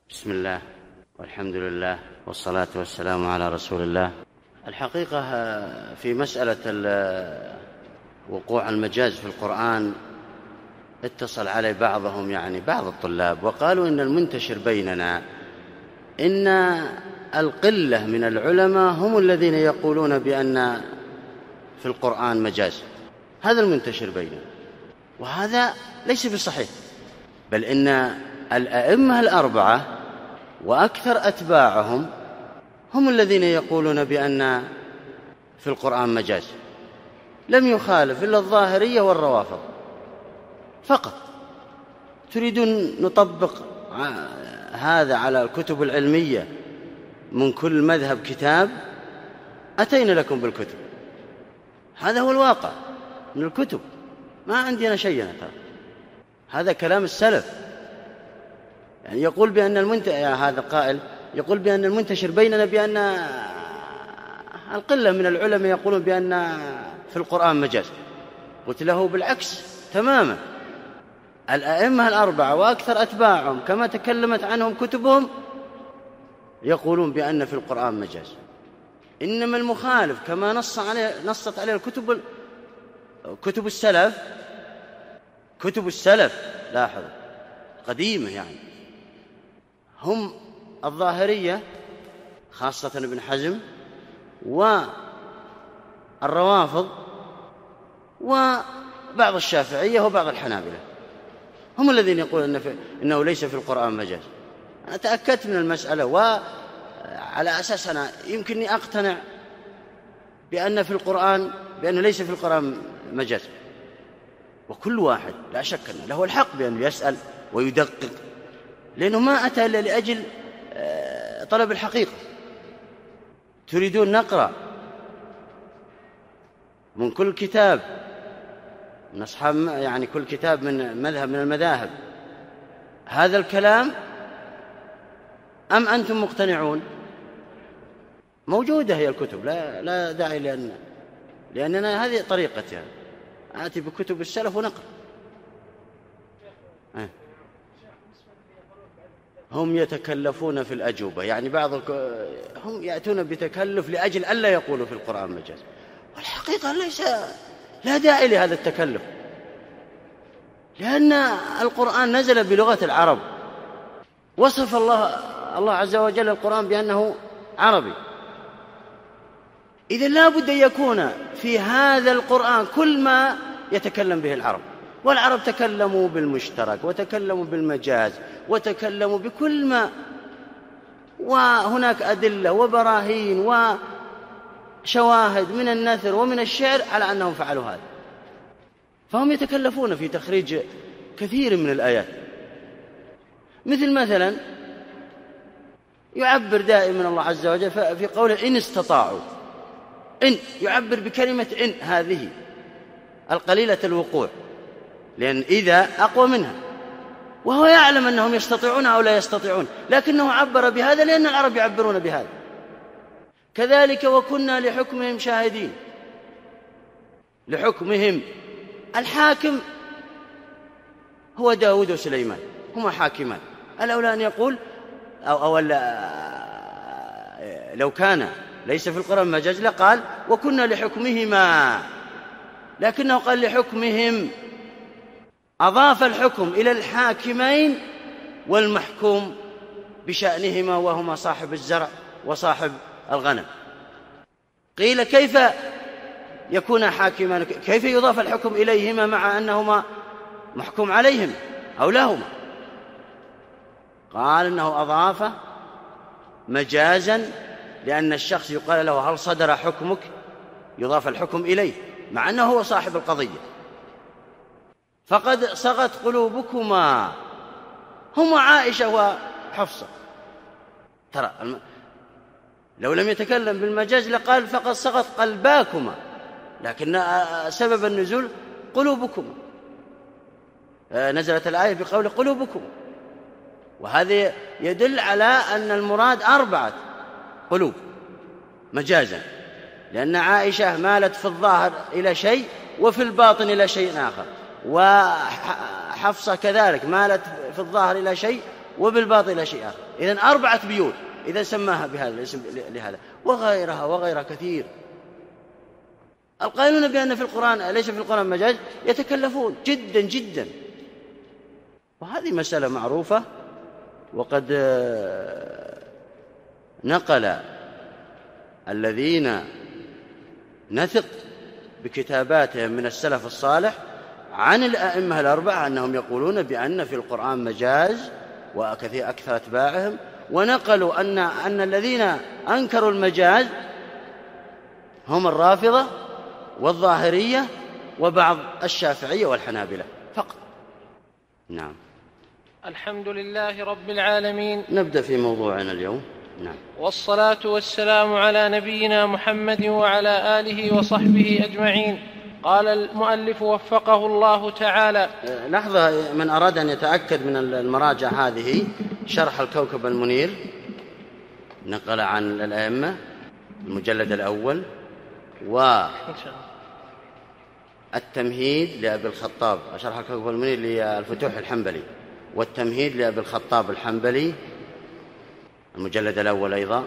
بسم الله والحمد لله والصلاة والسلام على رسول الله. الحقيقة في مسألة وقوع المجاز في القرآن اتصل علي بعضهم، يعني بعض الطلاب، وقالوا إن المنتشر بيننا إن القلة من العلماء هم الذين يقولون بأن في القرآن مجاز. هذا المنتشر بيننا، وهذا ليس بصحيح، بل إن الأئمة الأربعة وأكثر أتباعهم هم الذين يقولون بأن في القرآن مجاز. لم يخالف إلا الظاهرية والروافض فقط. تريدون نطبق هذا على الكتب العلمية من كل مذهب كتاب؟ أتينا لكم بالكتب، هذا هو الواقع من الكتب، ما عندنا شيء ترى. هذا كلام السلف، يعني يقول بأن هذا قائل يقول بأن المنتشر بيننا بأن القلة من العلماء يقولون بأن في القرآن مجاز. قلت له بالعكس تماما، الأئمة الأربعة وأكثر أتباعهم كما تكلمت عنهم كتبهم يقولون بأن في القرآن مجاز. إنما المخالف كما نصت عليه كتب السلف لاحظوا قديمة، يعني هم الظاهرية خاصة ابن حزم والروافض وبعض الشافعية وبعض الحنابلة، هم الذين يقولون إنه ليس في القرآن مجاز. أنا تأكدت من المسألة، وعلى أساس أنا يمكنني أقتنع بأن بأنه ليس في القرآن مجاز. وكل واحد لا شك أنه له الحق بأنه يسأل ويدقق، لأنه ما أتى إلا لأجل طلب الحقيقة. تريدون نقرأ من كل كتاب من أصحاب، يعني كل كتاب من مذهب من المذاهب هذا الكلام، أم أنتم مقتنعون؟ موجودة هي الكتب، لا داعي لأننا هذه طريقتي، يعني آتي بكتب السلف ونقرأ. هم يتكلفون في الأجوبة، يعني هم يأتون بتكلف لأجل ألا يقولوا في القرآن مجاز، والحقيقة لا داعي لهذا التكلف، لأن القرآن نزل بلغة العرب، وصف الله عز وجل القرآن بأنه عربي. إذن لا بد أن يكون في هذا القرآن كل ما يتكلم به العرب، والعرب تكلموا بالمشترك وتكلموا بالمجاز وتكلموا بكل ما، وهناك أدلة وبراهين وشواهد من النثر ومن الشعر على أنهم فعلوا هذا. فهم يتكلفون في تخريج كثير من الآيات، مثلا يعبر دائما الله عز وجل في قوله إن استطاعوا، إن يعبر بكلمة إن هذه القليلة الوقوع، لأن إذا أقوى منها، وهو يعلم أنهم يستطيعون أو لا يستطيعون، لكنه عبر بهذا لأن العرب يعبرون بهذا. كذلك وكنا لحكمهم شاهدين، لحكمهم الحاكم هو داود وسليمان، هما حاكمان. الأولى أن يقول لو كان ليس في القرآن مجاز لقال وكنا لحكمهما، لكنه قال لحكمهم، أضاف الحكم إلى الحاكمين والمحكوم بشأنهما، وهما صاحب الزرع وصاحب الغنم. قيل كيف يكون حاكمان، كيف يضاف الحكم إليهما مع أنهما محكوم عليهم أو لهما؟ قال إنه أضاف مجازا، لأن الشخص يقال له هل صدر حكمك، يضاف الحكم إليه مع أنه هو صاحب القضية. فقد صغت قلوبكما، هما عائشة وحفصة. ترى لو لم يتكلم بالمجاز لقال فقد صغت قلباكما، لكن سبب النزول قلوبكما، نزلت الآية بقول قلوبكم، وهذا يدل على أن المراد 4 قلوب مجازا، لأن عائشة مالت في الظاهر إلى شيء وفي الباطن إلى شيء آخر، وحفصة كذلك مالت في الظاهر إلى شيء وبالباطل شيء آخر. إذن 4 بيوت إذا سماها بهذا الاسم لهذا، وغيرها كثير. القائلون بأن في القرآن ليس في القرآن مجاز يتكلفون جدا جدا، وهذه مسألة معروفة. وقد نقل الذين نثق بكتاباتهم من السلف الصالح عن الأئمة الأربعة أنهم يقولون بأن في القرآن مجاز، وكثير أكثر أتباعهم، ونقلوا أن الذين أنكروا المجاز هم الرافضة والظاهرية وبعض الشافعية والحنابلة فقط. نعم. الحمد لله رب العالمين. نبدأ في موضوعنا اليوم. نعم. والصلاة والسلام على نبينا محمد وعلى آله وصحبه أجمعين. قال المؤلف وفقه الله تعالى. لحظة، من أراد أن يتأكد من المراجع هذه شرح الكوكب المنير نقل عن الأئمة المجلد الأول، والتمهيد لأبي الخطاب، شرح الكوكب المنير للفتوح الحنبلي، والتمهيد لأبي الخطاب الحنبلي المجلد الأول أيضا،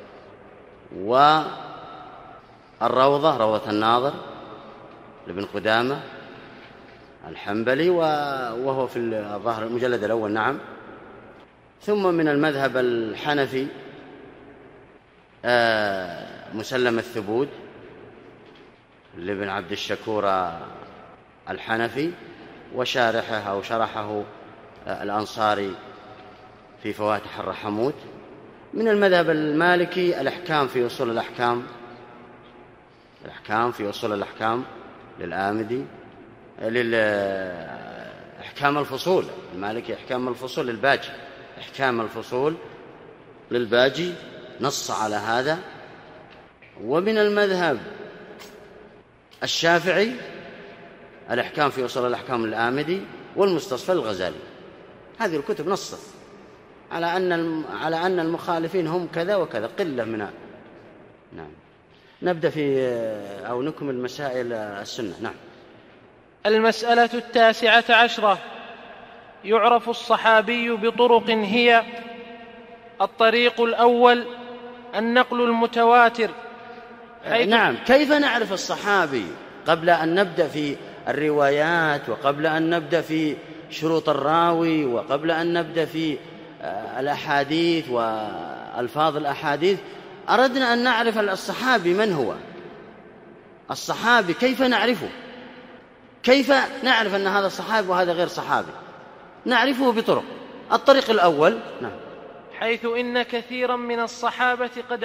والروضة روضة الناظر لابن قدامة الحنبلي وهو في الظاهر المجلد الأول. نعم. ثم من المذهب الحنفي مسلم الثبوت لابن عبد الشكور الحنفي، وشارحه أو شرحه الأنصاري في فواتح الرحموت. من المذهب المالكي الأحكام في أصول الأحكام، الأحكام في أصول الأحكام للآمدي، للأحكام الفصول المالكي، أحكام الفصول للباجي، أحكام الفصول للباجي نص على هذا. ومن المذهب الشافعي الأحكام في أصول الأحكام للآمدي والمستصفى للغزالي. هذه الكتب نصت على أن المخالفين هم كذا وكذا، قلة منها. نعم. نبدأ في أو نكمل مسائل السنة. نعم. المسألة 19. يعرف الصحابي بطرق هي: الطريق الأول النقل المتواتر. نعم. كيف نعرف الصحابي قبل أن نبدأ في الروايات، وقبل أن نبدأ في شروط الراوي، وقبل أن نبدأ في الأحاديث وألفاظ الأحاديث؟ أردنا أن نعرف الصحابي من هو الصحابي، كيف نعرفه، كيف نعرف أن هذا صحابي وهذا غير صحابي؟ نعرفه بطرق. الطريق الأول. نعم. حيث إن كثيرا من الصحابة قد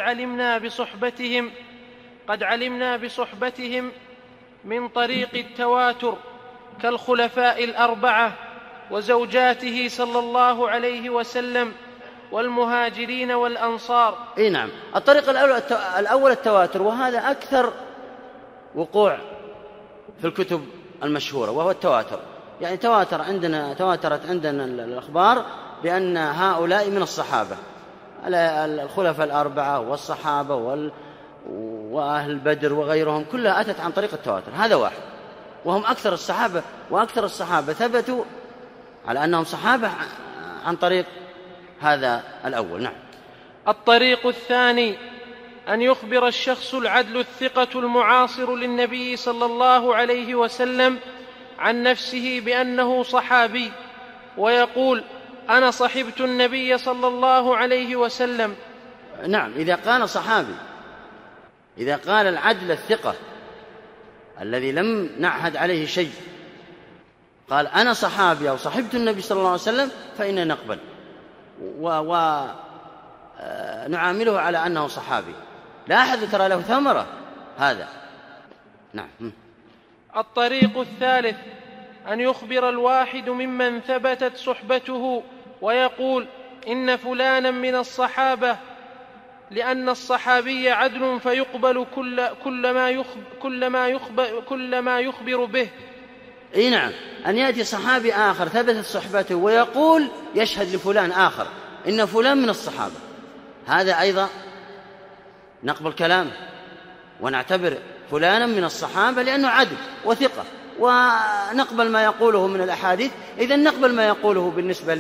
علمنا بصحبتهم من طريق التواتر، كالخلفاء الأربعة وزوجاته صلى الله عليه وسلم والمهاجرين والأنصار. نعم. الطريق الأول التواتر، وهذا أكثر وقوع في الكتب المشهورة، وهو التواتر. يعني تواترت عندنا الأخبار بأن هؤلاء من الصحابة، الخلفاء الأربعة والصحابة وأهل بدر وغيرهم، كلها أتت عن طريق التواتر. هذا واحد، وهم أكثر الصحابة، وأكثر الصحابة ثبتوا على أنهم صحابة عن طريق هذا الأول. نعم. الطريق الثاني أن يخبر الشخص العدل الثقة المعاصر للنبي صلى الله عليه وسلم عن نفسه بأنه صحابي، ويقول: أنا صحبت النبي صلى الله عليه وسلم. نعم. إذا قال صحابي، إذا قال العدل الثقة الذي لم نعهد عليه شيء، قال أنا صحابي أو صحبت النبي صلى الله عليه وسلم، فإننا نقبل ونعامله على أنه صحابي، لا أحد ترى له ثمرة هذا. نعم. الطريق الثالث أن يخبر الواحد ممن ثبتت صحبته ويقول: إن فلانا من الصحابة، لأن الصحابي عدل فيقبل كل ما يخبر به. نعم. أن يأتي صحابي آخر ثبتت صحبته ويقول، يشهد لفلان آخر إن فلان من الصحابة، هذا أيضا نقبل كلامه ونعتبر فلانا من الصحابة لأنه عدل وثقة، ونقبل ما يقوله من الأحاديث. إذن نقبل ما يقوله بالنسبة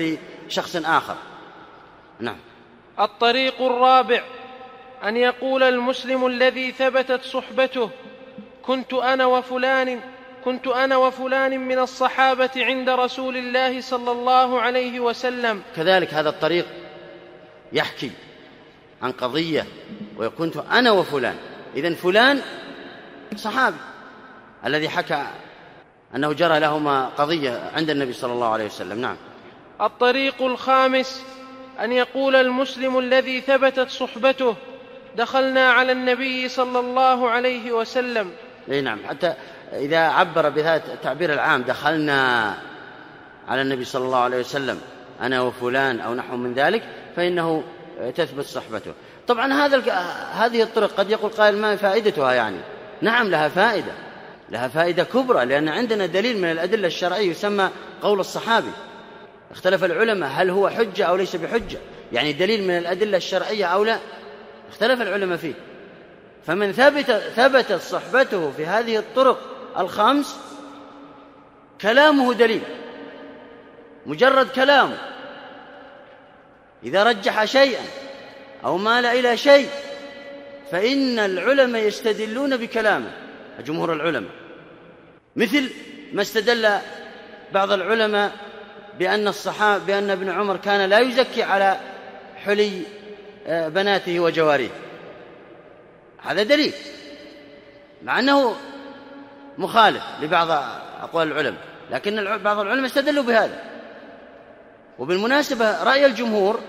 شخص آخر. نعم. الطريق الرابع أن يقول المسلم الذي ثبتت صحبته: كنت أنا وفلان من الصحابة عند رسول الله صلى الله عليه وسلم. كذلك هذا الطريق يحكي عن قضية وكنت أنا وفلان، إذن فلان صحابي الذي حكى أنه جرى لهما قضية عند النبي صلى الله عليه وسلم. نعم. الطريق الخامس أن يقول المسلم الذي ثبتت صحبته: دخلنا على النبي صلى الله عليه وسلم. نعم، حتى إذا عبر بهذا التعبير العام دخلنا على النبي صلى الله عليه وسلم أنا وفلان أو نحو من ذلك فإنه تثبت صحبته. طبعا هذه الطرق قد يقول قائل ما فائدتها يعني؟ نعم لها فائدة كبرى، لأن عندنا دليل من الأدلة الشرعية يسمى قول الصحابي. اختلف العلماء هل هو حجة أو ليس بحجة، يعني دليل من الأدلة الشرعية أو لا، اختلف العلماء فيه. فمن ثبتت صحبته في هذه الطرق الخمس كلامه دليل، مجرد كلامه إذا رجح شيئا أو مال إلى شيء فإن العلماء يستدلون بكلامه، جمهور العلماء، مثل ما استدل بعض العلماء بأن ابن عمر كان لا يزكي على حلي بناته وجواريه. هذا دليل مع أنه مخالف لبعض أقوال العلماء، لكن بعض العلماء استدلوا بهذا. وبالمناسبة رأي الجمهور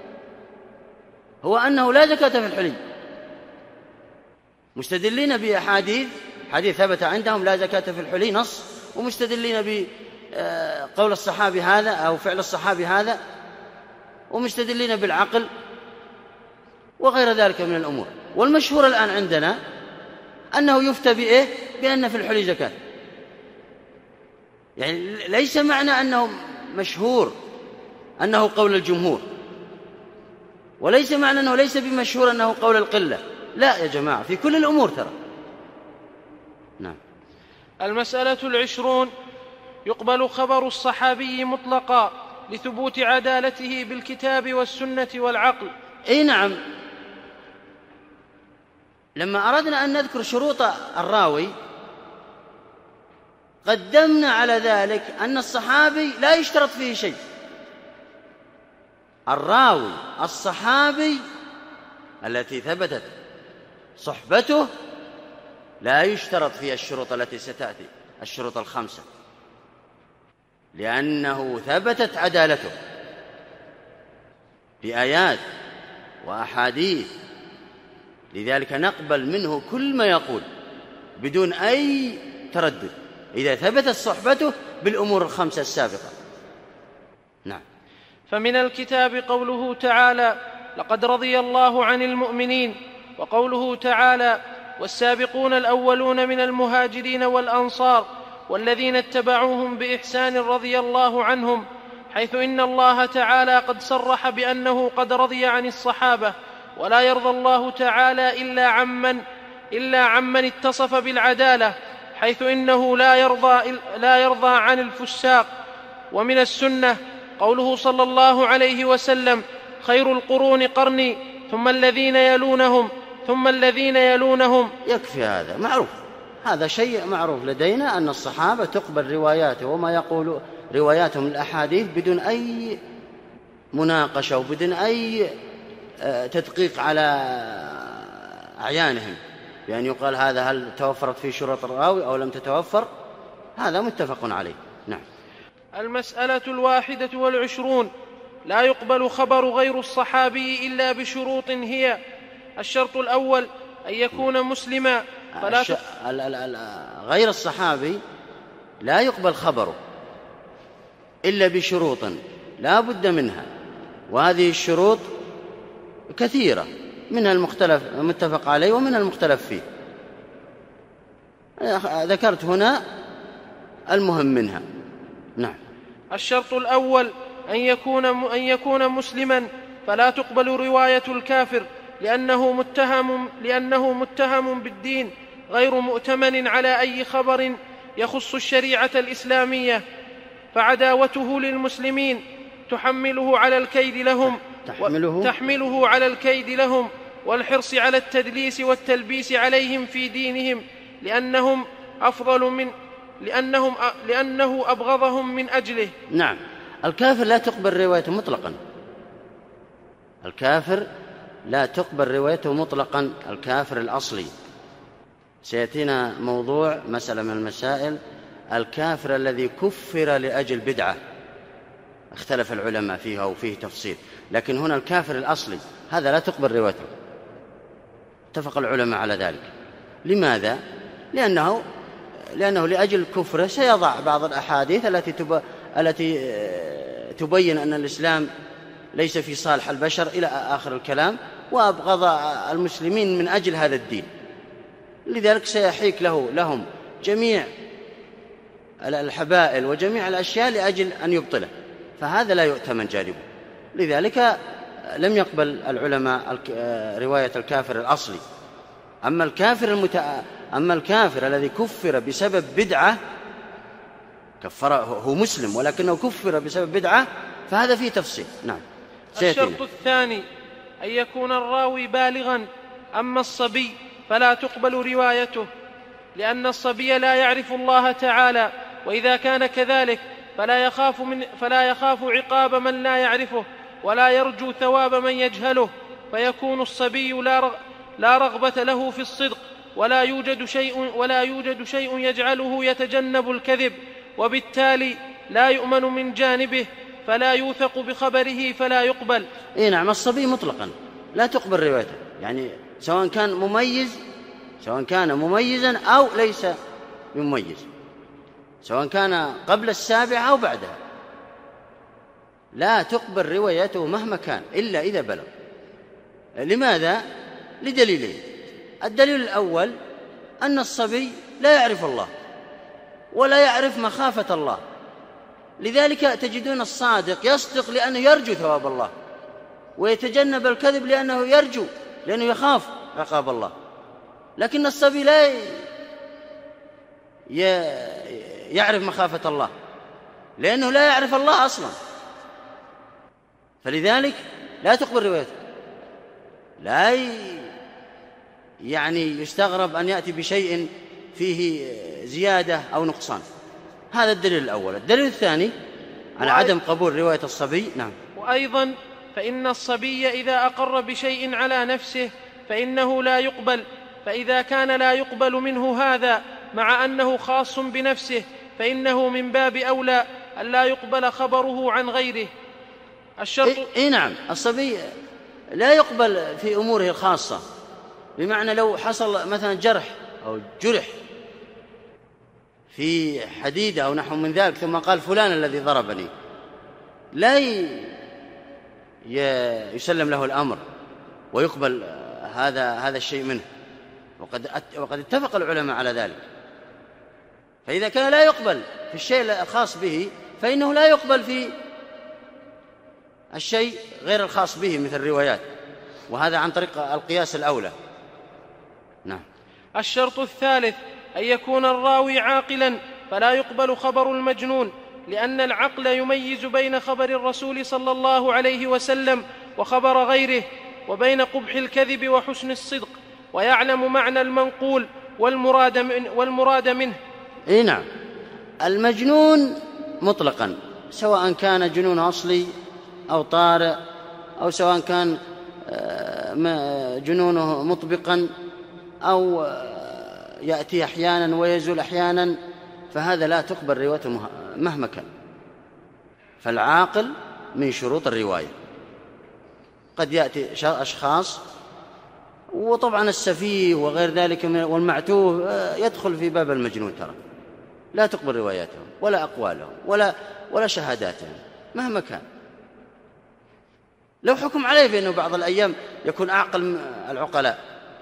هو أنه لا زكاة في الحلي، مستدلين بأحاديث ثبت عندهم لا زكاة في الحلي نص، ومستدلين بقول الصحابي هذا أو فعل الصحابي هذا، ومستدلين بالعقل وغير ذلك من الأمور. والمشهور الآن عندنا أنه يفتى بأن في الحلي زكاة، يعني ليس معنى أنه مشهور أنه قول الجمهور، وليس معنى أنه ليس بمشهور أنه قول القلة، لا يا جماعة، في كل الأمور ترى. نعم. المسألة 20: يقبل خبر الصحابي مطلقا لثبوت عدالته بالكتاب والسنة والعقل. أي نعم. لما أردنا أن نذكر شروط الراوي قدمنا على ذلك أن الصحابي لا يشترط فيه شيء. الراوي الصحابي التي ثبتت صحبته لا يشترط فيها الشروط التي ستأتي، الشروط الخمسة، لأنه ثبتت عدالته بآيات وأحاديث، لذلك نقبل منه كل ما يقول بدون أي تردد إذا ثبتت صحبته بالأمور الخمسة السابقة. نعم. فمن الكتاب قوله تعالى: لقد رضي الله عن المؤمنين، وقوله تعالى: والسابقون الأولون من المهاجرين والأنصار والذين اتبعوهم بإحسان رضي الله عنهم، حيث إن الله تعالى قد صرح بأنه قد رضي عن الصحابة، ولا يرضى الله تعالى إلا عمن اتصف بالعدالة، حيث إنه لا يرضى عن الفساق. ومن السنة قوله صلى الله عليه وسلم: خير القرون قرني ثم الذين يلونهم ثم الذين يلونهم. يكفي هذا، معروف، هذا شيء معروف لدينا أن الصحابة تقبل رواياته وما يقول رواياتهم الأحاديث بدون أي مناقشة وبدون أي تدقيق على أعيانهم، بأن يقال هذا هل توفرت فيه شروط الراوي أو لم تتوفر، هذا متفق عليه. نعم. المسألة 21: لا يقبل خبر غير الصحابي إلا بشروط هي: الشرط الأول أن يكون مسلما، غير الصحابي لا يقبل خبره إلا بشروط لا بد منها، وهذه الشروط كثيرة، منها المتفق عليه ومنها المختلف فيه. ذكرت هنا المهم منها. نعم. الشرط الأول أن يكون مسلما، فلا تقبل رواية الكافر لأنه متهم بالدين غير مؤتمن على أي خبر يخص الشريعة الإسلامية، فعداوته للمسلمين تحمله على الكيد لهم والحرص على التدليس والتلبيس عليهم في دينهم لأنه أبغضهم من أجله. نعم، الكافر لا تقبل روايته مطلقا، الكافر لا تقبل روايته مطلقا، الكافر الأصلي. سيأتينا موضوع مسألة من المسائل، الكافر الذي كفر لأجل بدعة اختلف العلماء فيها وفيه تفصيل، لكن هنا الكافر الأصلي هذا لا تقبل روايته، اتفق العلماء على ذلك. لماذا؟ لأنه لأجل كفره سيضع بعض الأحاديث التي تبين أن الإسلام ليس في صالح البشر إلى آخر الكلام، وأبغض المسلمين من أجل هذا الدين، لذلك سيحيك لهم جميع الحبائل وجميع الأشياء لأجل أن يبطله، فهذا لا يؤتمن جانبه. لذلك لم يقبل العلماء رواية الكافر الأصلي. أما الكافر الذي كفر بسبب بدعة، هو مسلم ولكنه كفر بسبب بدعة، فهذا فيه تفصيل. نعم. الشرط الثاني أن يكون الراوي بالغا. أما الصبي فلا تقبل روايته، لأن الصبي لا يعرف الله تعالى، وإذا كان كذلك فلا يخاف عقاب من لا يعرفه، ولا يرجو ثواب من يجهله، فيكون الصبي لا رغبة له في الصدق، ولا يوجد شيء يجعله يتجنب الكذب، وبالتالي لا يؤمن من جانبه، فلا يوثق بخبره فلا يقبل. نعم، الصبي مطلقا لا تقبل روايته، يعني سواء كان مميزا أو ليس مميز، سواء كان قبل السابعة أو بعدها، لا تقبل روايته مهما كان إلا إذا بلغ. لماذا؟ لدليلين. الدليل الأول أن الصبي لا يعرف الله ولا يعرف مخافة الله، لذلك تجدون الصادق يصدق لأنه يرجو ثواب الله، ويتجنب الكذب لأنه يخاف عقاب الله. لكن الصبي لا يعرف مخافة الله لأنه لا يعرف الله أصلا، فلذلك لا تقبل روايته. لا يستغرب أن يأتي بشيء فيه زيادة أو نقصان. هذا الدليل الأول. الدليل الثاني على عدم قبول رواية الصبي. نعم. وأيضا فإن الصبي إذا أقر بشيء على نفسه فإنه لا يقبل، فإذا كان لا يقبل منه هذا مع أنه خاص بنفسه، فإنه من باب أولى أن لا يقبل خبره عن غيره. نعم، الصبي لا يقبل في أموره الخاصة، بمعنى لو حصل مثلا جرح أو جرح في حديدة أو نحو من ذلك ثم قال فلان الذي ضربني، لا يسلم له الأمر ويقبل هذا الشيء منه، وقد اتفق العلماء على ذلك. فإذا كان لا يقبل في الشيء الخاص به فإنه لا يقبل في الشيء غير الخاص به مثل الروايات، وهذا عن طريق القياس الأولى. نعم. الشرط الثالث أن يكون الراوي عاقلا، فلا يقبل خبر المجنون، لأن العقل يميز بين خبر الرسول صلى الله عليه وسلم وخبر غيره، وبين قبح الكذب وحسن الصدق، ويعلم معنى المنقول والمراد منه. نعم، المجنون مطلقا سواء كان جنون أصلي أو طارئ، أو سواء كان جنونه مطبقا أو يأتي أحيانا ويزول أحيانا، فهذا لا تقبل روايته مهما كان. فالعاقل من شروط الرواية. قد يأتي أشخاص، وطبعا السفيه وغير ذلك والمعتوه يدخل في باب المجنون، ترى لا تقبل رواياتهم ولا أقوالهم ولا شهاداتهم مهما كان. لو حكم عليه بأنه بعض الأيام يكون أعقل العقلاء،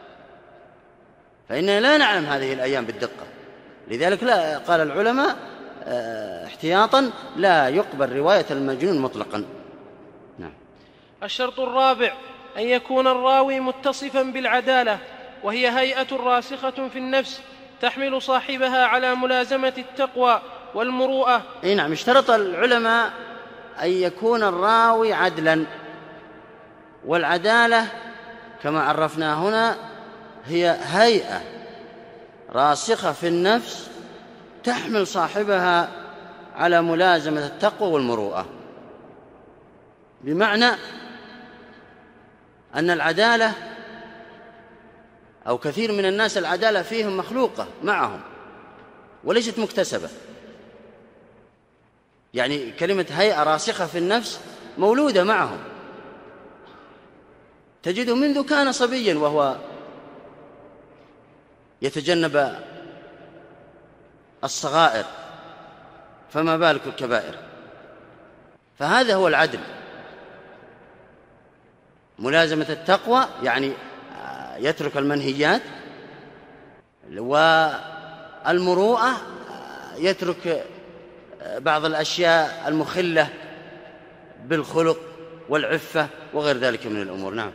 فإننا لا نعلم هذه الأيام بالدقة، لذلك لا قال العلماء احتياطا لا يقبل رواية المجنون مطلقا. نعم. الشرط الرابع أن يكون الراوي متصفا بالعدالة، وهي هيئة راسخة في النفس تحمل صاحبها على ملازمة التقوى والمروءة. نعم، اشترط العلماء أن يكون الراوي عدلا. والعدالة كما عرفنا هنا هي هيئة راسخة في النفس تحمل صاحبها على ملازمة التقوى والمروءة، بمعنى أن العدالة أو كثير من الناس العدالة فيهم مخلوقة معهم وليست مكتسبة. يعني كلمة هيئة راسخة في النفس مولودة معهم، تجده منذ كان صبيا وهو يتجنب الصغائر، فما بالك الكبائر. فهذا هو العدل، ملازمة التقوى، يعني يترك المنهيات، والمروءة يترك بعض الأشياء المخلة بالخلق والعفة وغير ذلك من الأمور. نعم.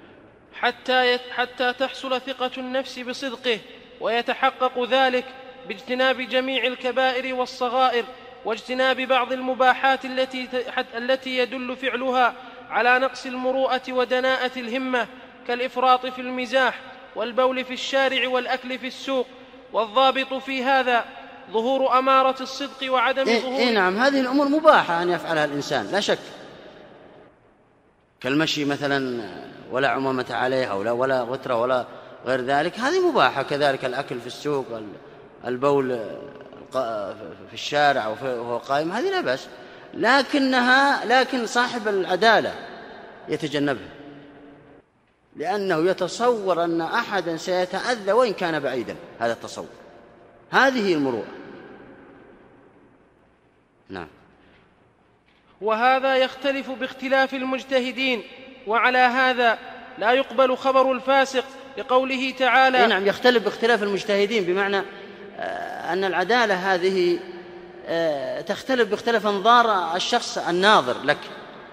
حتى تحصل ثقة النفس بصدقه، ويتحقق ذلك باجتناب جميع الكبائر والصغائر، واجتناب بعض المباحات التي يدل فعلها على نقص المروءة ودناءة الهمة، كالإفراط في المزاح والبول في الشارع والأكل في السوق. والضابط في هذا ظهور أمارة الصدق وعدم ظهور نعم، هذه الأمور مباحة أن يفعلها الإنسان لا شك، كالمشي مثلا ولا عمامة عليه ولا غترة ولا غير ذلك، هذه مباحة. كذلك الأكل في السوق، البول في الشارع وهو قائم، هذه لا بأس، لكن صاحب العدالة يتجنبها، لأنه يتصور أن أحدا سيتأذى وإن كان بعيدا. هذا التصور، هذه المروءة. نعم. وهذا يختلف باختلاف المجتهدين، وعلى هذا لا يقبل خبر الفاسق، لقوله تعالى. نعم، يختلف باختلاف المجتهدين، بمعنى أن العدالة هذه تختلف باختلاف أنظار الشخص الناظر لك.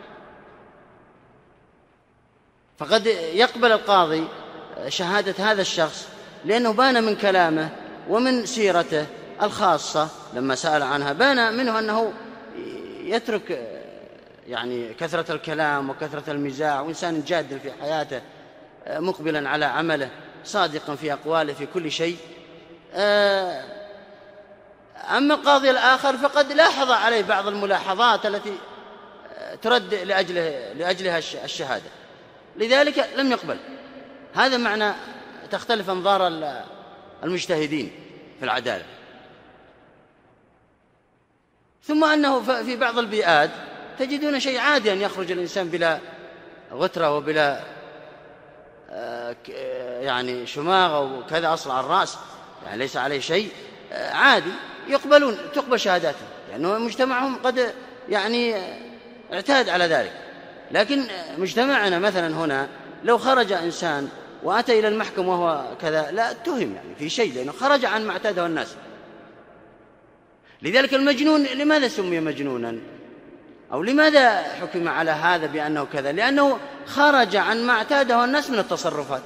فقد يقبل القاضي شهادة هذا الشخص لأنه بان من كلامه ومن سيرته الخاصة لما سأل عنها، بان منه أنه يترك يعني كثرة الكلام وكثرة المزاح، وإنسان جاد في حياته مقبلا على عمله، صادقا في أقواله في كل شيء. أما القاضي الآخر فقد لاحظ عليه بعض الملاحظات التي ترد لأجلها الشهادة، لذلك لم يقبل. هذا معنى تختلف أنظار المجتهدين في العدالة. ثم أنه في بعض البيئات تجدون شيء عادي أن يخرج الإنسان بلا غترة وبلا يعني شماغ وكذا أصلع الرأس، يعني ليس عليه شيء، عادي، تقبل شهاداته، لأنه يعني مجتمعهم قد يعني اعتاد على ذلك. لكن مجتمعنا مثلا هنا لو خرج إنسان وأتى إلى المحكمة وهو كذا لا اتهم يعني في شيء، لأنه خرج عن ما اعتاده الناس. لذلك المجنون لماذا سمي مجنونا؟ أو لماذا حكم على هذا بأنه كذا؟ لأنه خرج عن ما اعتاده الناس من التصرفات،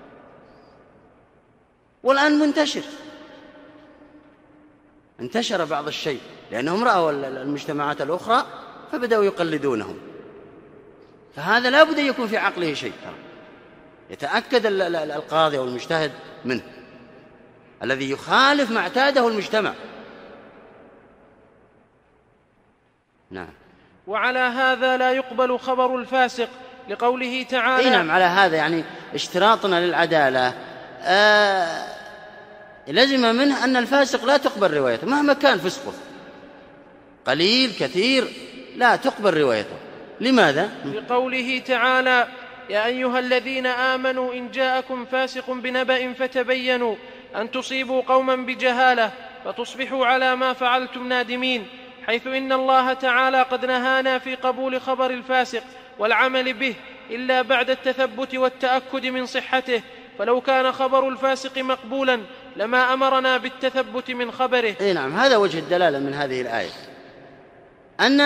والآن انتشر بعض الشيء، لأنهم رأوا المجتمعات الأخرى فبدأوا يقلدونهم. فهذا لا بد أن يكون في عقله شيء يتأكد القاضي أو المجتهد منه، الذي يخالف ما اعتاده المجتمع. نعم. وعلى هذا لا يقبل خبر الفاسق، لقوله تعالى. نعم، على هذا يعني اشتراطنا للعدالة لزم منه أن الفاسق لا تقبل روايته مهما كان فسقه، قليل كثير لا تقبل روايته. لماذا؟ لقوله تعالى: يا أيها الذين آمنوا إن جاءكم فاسق بنبأ فتبينوا أن تصيبوا قوما بجهالة فتصبحوا على ما فعلتم نادمين، حيث إن الله تعالى قد نهانا في قبول خبر الفاسق والعمل به إلا بعد التثبت والتأكد من صحته، فلو كان خبر الفاسق مقبولا لما أمرنا بالتثبت من خبره. نعم، هذا وجه الدلالة من هذه الآية، أن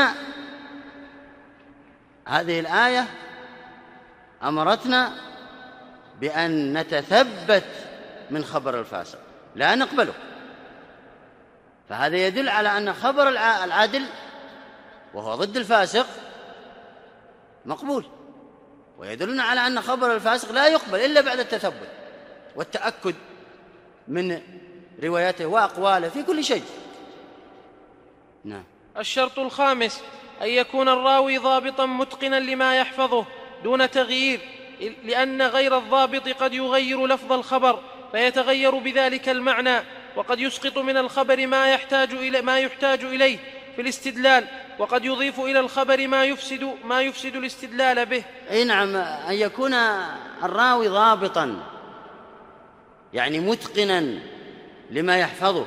هذه الآية أمرتنا بأن نتثبت من خبر الفاسق لا نقبله. فهذا يدل على أن خبر العادل وهو ضد الفاسق مقبول، ويدلنا على أن خبر الفاسق لا يقبل إلا بعد التثبت والتأكد من روايته وأقواله في كل شيء. نعم. الشرط الخامس أن يكون الراوي ضابطا متقنا لما يحفظه دون تغيير، لأن غير الضابط قد يغير لفظ الخبر فيتغير بذلك المعنى، وقد يسقط من الخبر ما يحتاج إليه في الاستدلال، وقد يضيف إلى الخبر ما يفسد الاستدلال به. أي نعم، أن يكون الراوي ضابطا يعني متقنا لما يحفظه،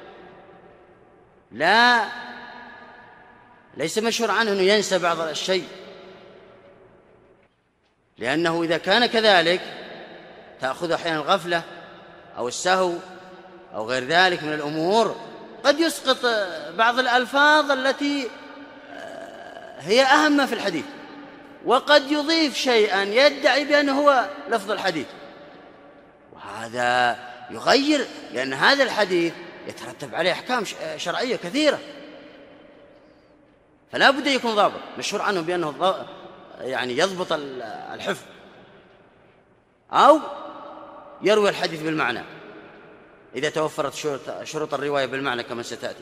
ليس مشهور عنه أنه ينسى بعض الشيء، لأنه إذا كان كذلك تأخذ أحيانا الغفلة أو السهو أو غير ذلك من الأمور، قد يسقط بعض الألفاظ التي هي أهم في الحديث، وقد يضيف شيئا يدعي بأنه هو لفظ الحديث، وهذا يغير، لأن هذا الحديث يترتب عليه أحكام شرعية كثيرة، فلا بد يكون ضابط مشهور عنه بأنه يعني يضبط الحفظ أو يروي الحديث بالمعنى إذا توفرت شروط الرواية بالمعنى كما ستأتي.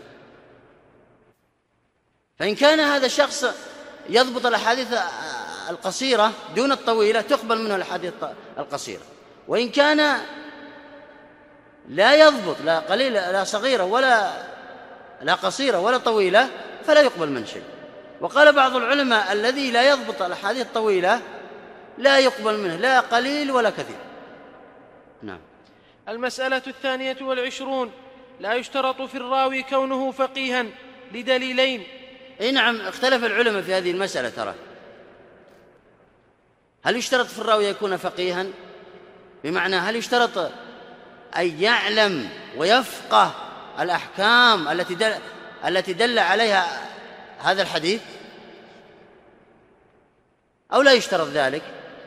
فإن كان هذا الشخص يضبط الأحاديث القصيرة دون الطويلة تقبل منه الأحاديث القصيرة، وإن كان لا يضبط لا قليلة لا صغيرة ولا قصيرة ولا طويلة فلا يقبل من شيء. وقال بعض العلماء الذي لا يضبط الأحاديث الطويلة لا يقبل منه لا قليل ولا كثير. نعم. المسألة 22 لا يشترط في الراوي كونه فقيها لدليلين. اي نعم، اختلف العلماء في هذه المسألة. ترى هل يشترط في الراوي يكون فقيها، بمعنى هل يشترط أن يعلم ويفقه الأحكام التي دل عليها هذا الحديث، أو لا يشترط ذلك؟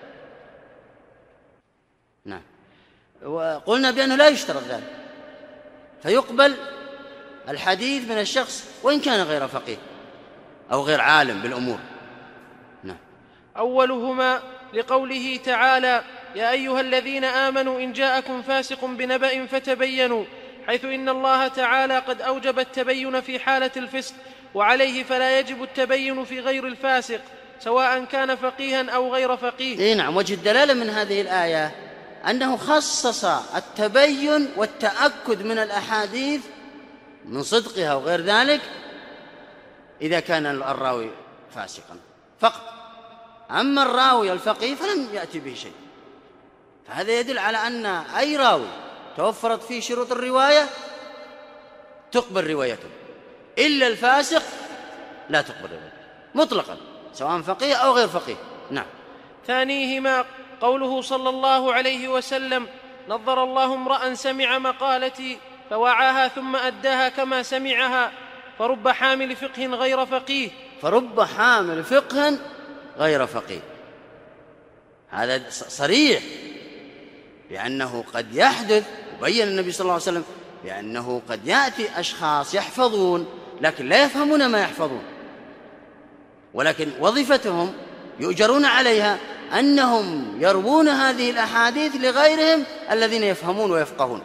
نعم، وقلنا بأنه لا يشترط ذلك، فيقبل الحديث من الشخص وإن كان غير فقيه أو غير عالم بالأمور. نعم. أولهما لقوله تعالى: يا أيها الذين آمنوا إن جاءكم فاسق بنبأ فتبينوا، حيث إن الله تعالى قد أوجب التبين في حالة الفسق، وعليه فلا يجب التبين في غير الفاسق سواء كان فقيها أو غير فقيه. نعم. وجه الدلالة من هذه الآية أنه خصص التبين والتأكد من الأحاديث من صدقها وغير ذلك إذا كان الراوي فاسقا فقط، أما الراوي الفقيه فلم يأتي به شيء. فهذا يدل على أن أي راوي توفرت فيه شروط الرواية تقبل روايته، إلا الفاسق لا تقبل روايته مطلقا سواء فقيه أو غير فقيه. نعم. ثانيهما قوله صلى الله عليه وسلم: نظر الله امرأ سمع مقالتي فوعاها ثم أداها كما سمعها، فرب حامل فقه غير فقيه. فرب حامل فقه غير فقيه، هذا صريح بأنه قد يحدث. وبين النبي صلى الله عليه وسلم بأنه قد يأتي أشخاص يحفظون لكن لا يفهمون ما يحفظون، ولكن وظيفتهم يؤجرون عليها أنهم يروون هذه الأحاديث لغيرهم الذين يفهمون ويفقهون،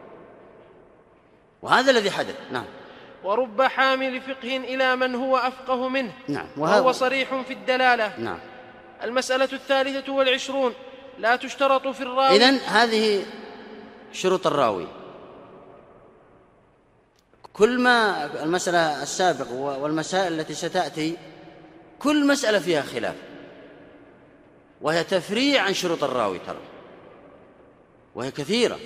وهذا الذي حدث. نعم. ورب حامل فقه إلى من هو أفقه منه. نعم. وهو صريح في الدلالة. نعم. المسألة 23 لا تشترط في الراوي. إذن هذه شروط الراوي. كل ما المسألة السابقة والمسائل التي ستأتي كل مسألة فيها خلاف، وهي تفريع عن شروط الراوي ترى، وهي كثيرة،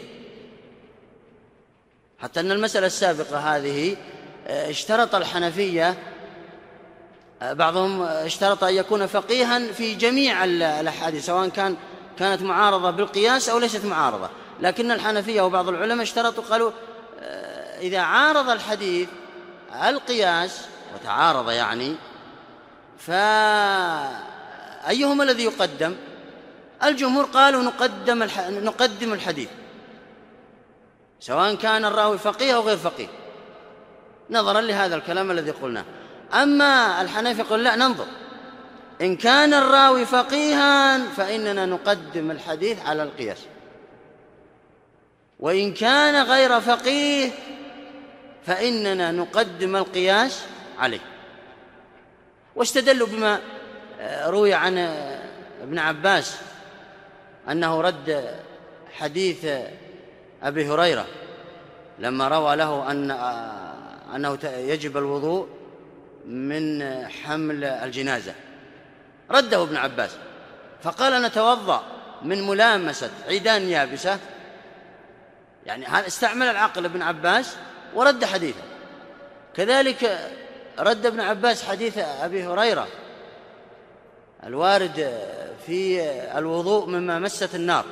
حتى أن المسألة السابقة هذه اشترط الحنفية بعضهم اشترط أن يكون فقيها في جميع الأحاديث سواء كانت معارضة بالقياس أو ليست معارضة، لكن الحنفية وبعض العلماء اشترطوا قالوا إذا عارض الحديث القياس وتعارض يعني فأيهما الذي يقدم؟ الجمهور قالوا نقدم الحديث سواء كان الراوي فقيه أو غير فقيه، نظرا لهذا الكلام الذي قلناه. أما الحنفية يقول لا، ننظر، إن كان الراوي فقيها فإننا نقدم الحديث على القياس، وإن كان غير فقيه فإننا نقدم القياس عليه. واستدلوا بما روي عن ابن عباس أنه رد حديث أبي هريرة لما روى له أنه يجب الوضوء من حمل الجنازة، رده ابن عباس فقال نتوضأ من ملامسة عيدان يابسة. يعني هذا استعمل العقل ابن عباس ورد حديثه. كذلك رد ابن عباس حديث أبي هريرة الوارد في الوضوء مما مست النار،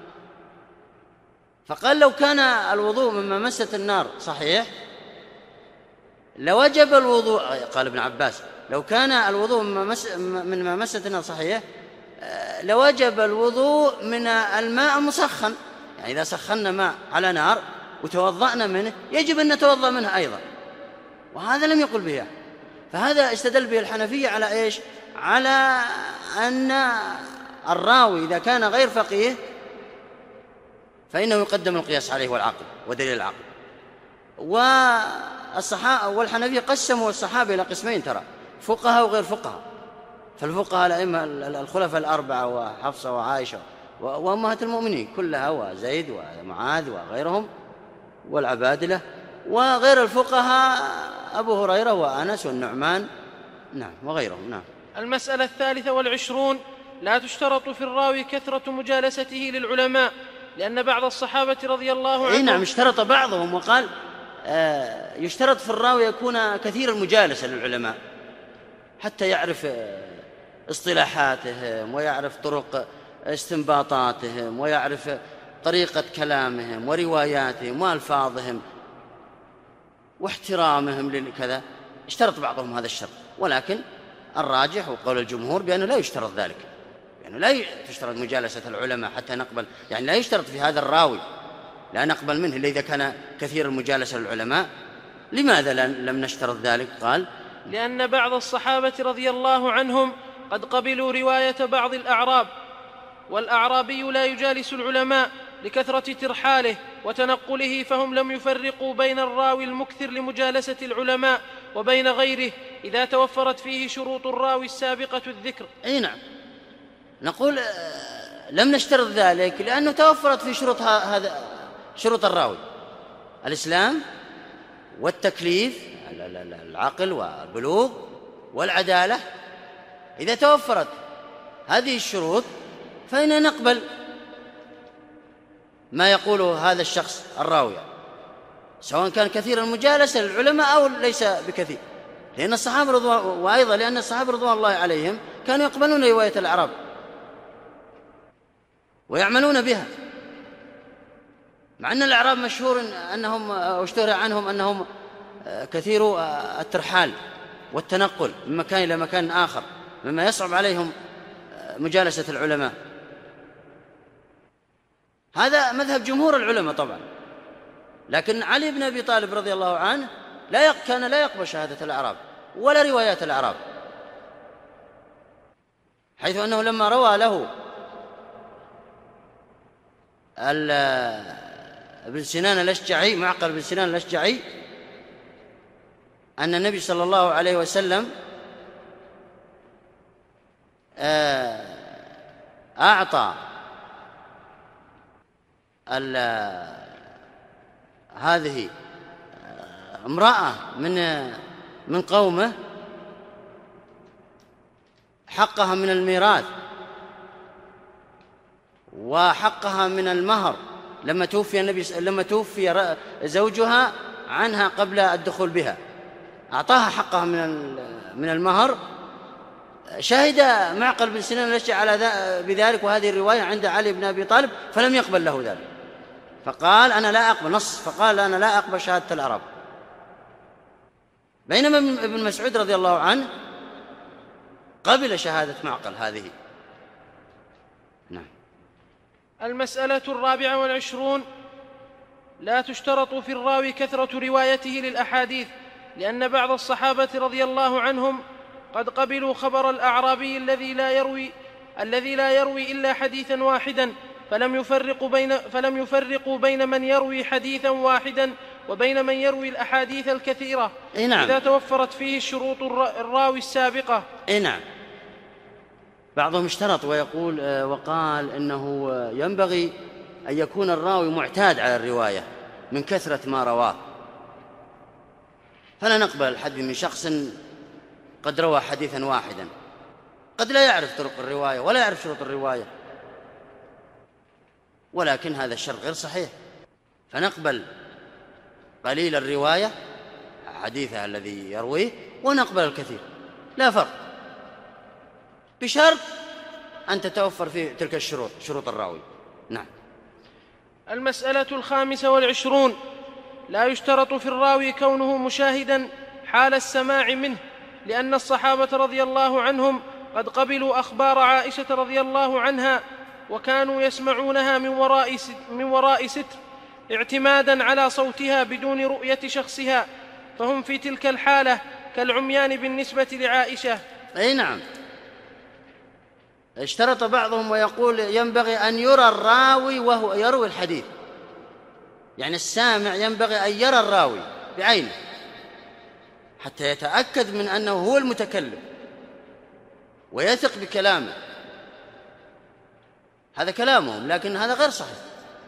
فقال لو كان الوضوء مما مست النار صحيح لوجب الوضوء، قال ابن عباس لو كان الوضوء مما مست النار صحيح لوجب الوضوء من الماء المسخن. يعني إذا سخنا ماء على نار وتوضأنا منه يجب أن نتوضأ منه أيضا، وهذا لم يقل به. فهذا استدل به الحنفية على إيش؟ على أن الراوي إذا كان غير فقيه فإنه يقدم القياس عليه والعقل ودليل العقل. والحنفية قسموا الصحابة إلى قسمين ترى، فقهاء وغير فقهاء. فالفقهاء الأئمة الخلفاء الأربعة وحفصة وعائشة وأمهات المؤمنين كلها وزيد ومعاذ وغيرهم والعبادلة، وغير الفقهاء أبو هريرة وأنس والنعمان نعم وغيرهم. نعم. المسألة 23 لا تشترط في الراوي كثرة مجالسته للعلماء، لأن بعض الصحابة رضي الله عنهم نعم اشترط بعضهم وقال يشترط في الراوي يكون كثير المجالسة للعلماء حتى يعرف اصطلاحاتهم ويعرف طرق استنباطاتهم ويعرف طريقة كلامهم ورواياتهم وألفاظهم واحترامهم لكذا. اشترط بعضهم هذا الشرط، ولكن الراجح وقول الجمهور بأنه لا يشترط ذلك، يعني لا تشترط مجالسة العلماء حتى نقبل، يعني لا يشترط في هذا الراوي لا نقبل منه إلا إذا كان كثير المجالسة للعلماء. لماذا لم نشترط ذلك؟ قال لأن بعض الصحابة رضي الله عنهم قد قبلوا رواية بعض الأعراب، والأعرابي لا يجالس العلماء لكثرة ترحاله وتنقله، فهم لم يفرقوا بين الراوي المكثر لمجالسة العلماء وبين غيره إذا توفرت فيه شروط الراوي السابقة الذكر. أي نعم، نقول لم نشترط ذلك لأنه توفرت في شروط الراوي الإسلام والتكليف، العقل والبلوغ والعدالة. إذا توفرت هذه الشروط فإن نقبل ما يقوله هذا الشخص الراوي، سواء كان كثير المجالسة للعلماء أو ليس بكثير، لأن الصحابة وأيضا لأن الصحابة رضوان الله عليهم كانوا يقبلون رواية الأعراب ويعملون بها، مع أن الأعراب مشهور أنهم اشتهر عنهم أنهم كثير الترحال والتنقل من مكان إلى مكان آخر، مما يصعب عليهم مجالسة العلماء. هذا مذهب جمهور العلماء طبعا، لكن علي بن أبي طالب رضي الله عنه كان لا يقبل شهادة الأعراب ولا روايات الأعراب، حيث أنه لما روى له ابن سنان الأشجعي، معقل بن سنان الأشجعي، أن النبي صلى الله عليه وسلم أعطى هذه امرأة من قومه حقها من الميراث وحقها من المهر لما توفي زوجها عنها قبل الدخول بها، أعطاها حقها من المهر. شهد معقل بن سنان الأشجعي بذلك، وهذه الرواية عند علي بن أبي طالب، فلم يقبل له ذلك، فقال أنا لا أقبل، نص فقال أنا لا أقبل شهادة الأعراب. بينما ابن مسعود رضي الله عنه قبل شهادة معقل هذه. نعم. المسألة 24 لا تشترط في الراوي كثرة روايته للأحاديث، لأن بعض الصحابة رضي الله عنهم قد قبلوا خبر الأعرابي الذي لا يروي إلا حديثا واحدا، فلم يفرقوا بين من يروي حديثا واحدا وبين من يروي الأحاديث الكثيرة إذا توفرت فيه شروط الراوي السابقة. نعم. بعضهم اشترط وقال إنه ينبغي أن يكون الراوي معتاد على الرواية من كثرة ما رواه، فلا نقبل الحديث من شخص قد روى حديثا واحدا، قد لا يعرف طرق الرواية ولا يعرف شروط الرواية، ولكن هذا الشرط غير صحيح، فنقبل قليل الرواية حديثها الذي يرويه ونقبل الكثير، لا فرق، بشرط أن تتوفر في تلك الشروط، شروط الراوي. نعم. المسألة 25. لا يشترط في الراوي كونه مشاهدا حال السماع منه، لأن الصحابة رضي الله عنهم قد قبلوا أخبار عائشة رضي الله عنها وكانوا يسمعونها من وراء ستر اعتمادا على صوتها بدون رؤية شخصها، فهم في تلك الحالة كالعميان بالنسبة لعائشة. أي نعم. اشترط بعضهم ويقول ينبغي أن يرى الراوي وهو يروي الحديث، يعني السامع ينبغي أن يرى الراوي بعينه حتى يتأكد من أنه هو المتكلم ويثق بكلامه. هذا كلامهم، لكن هذا غير صحيح،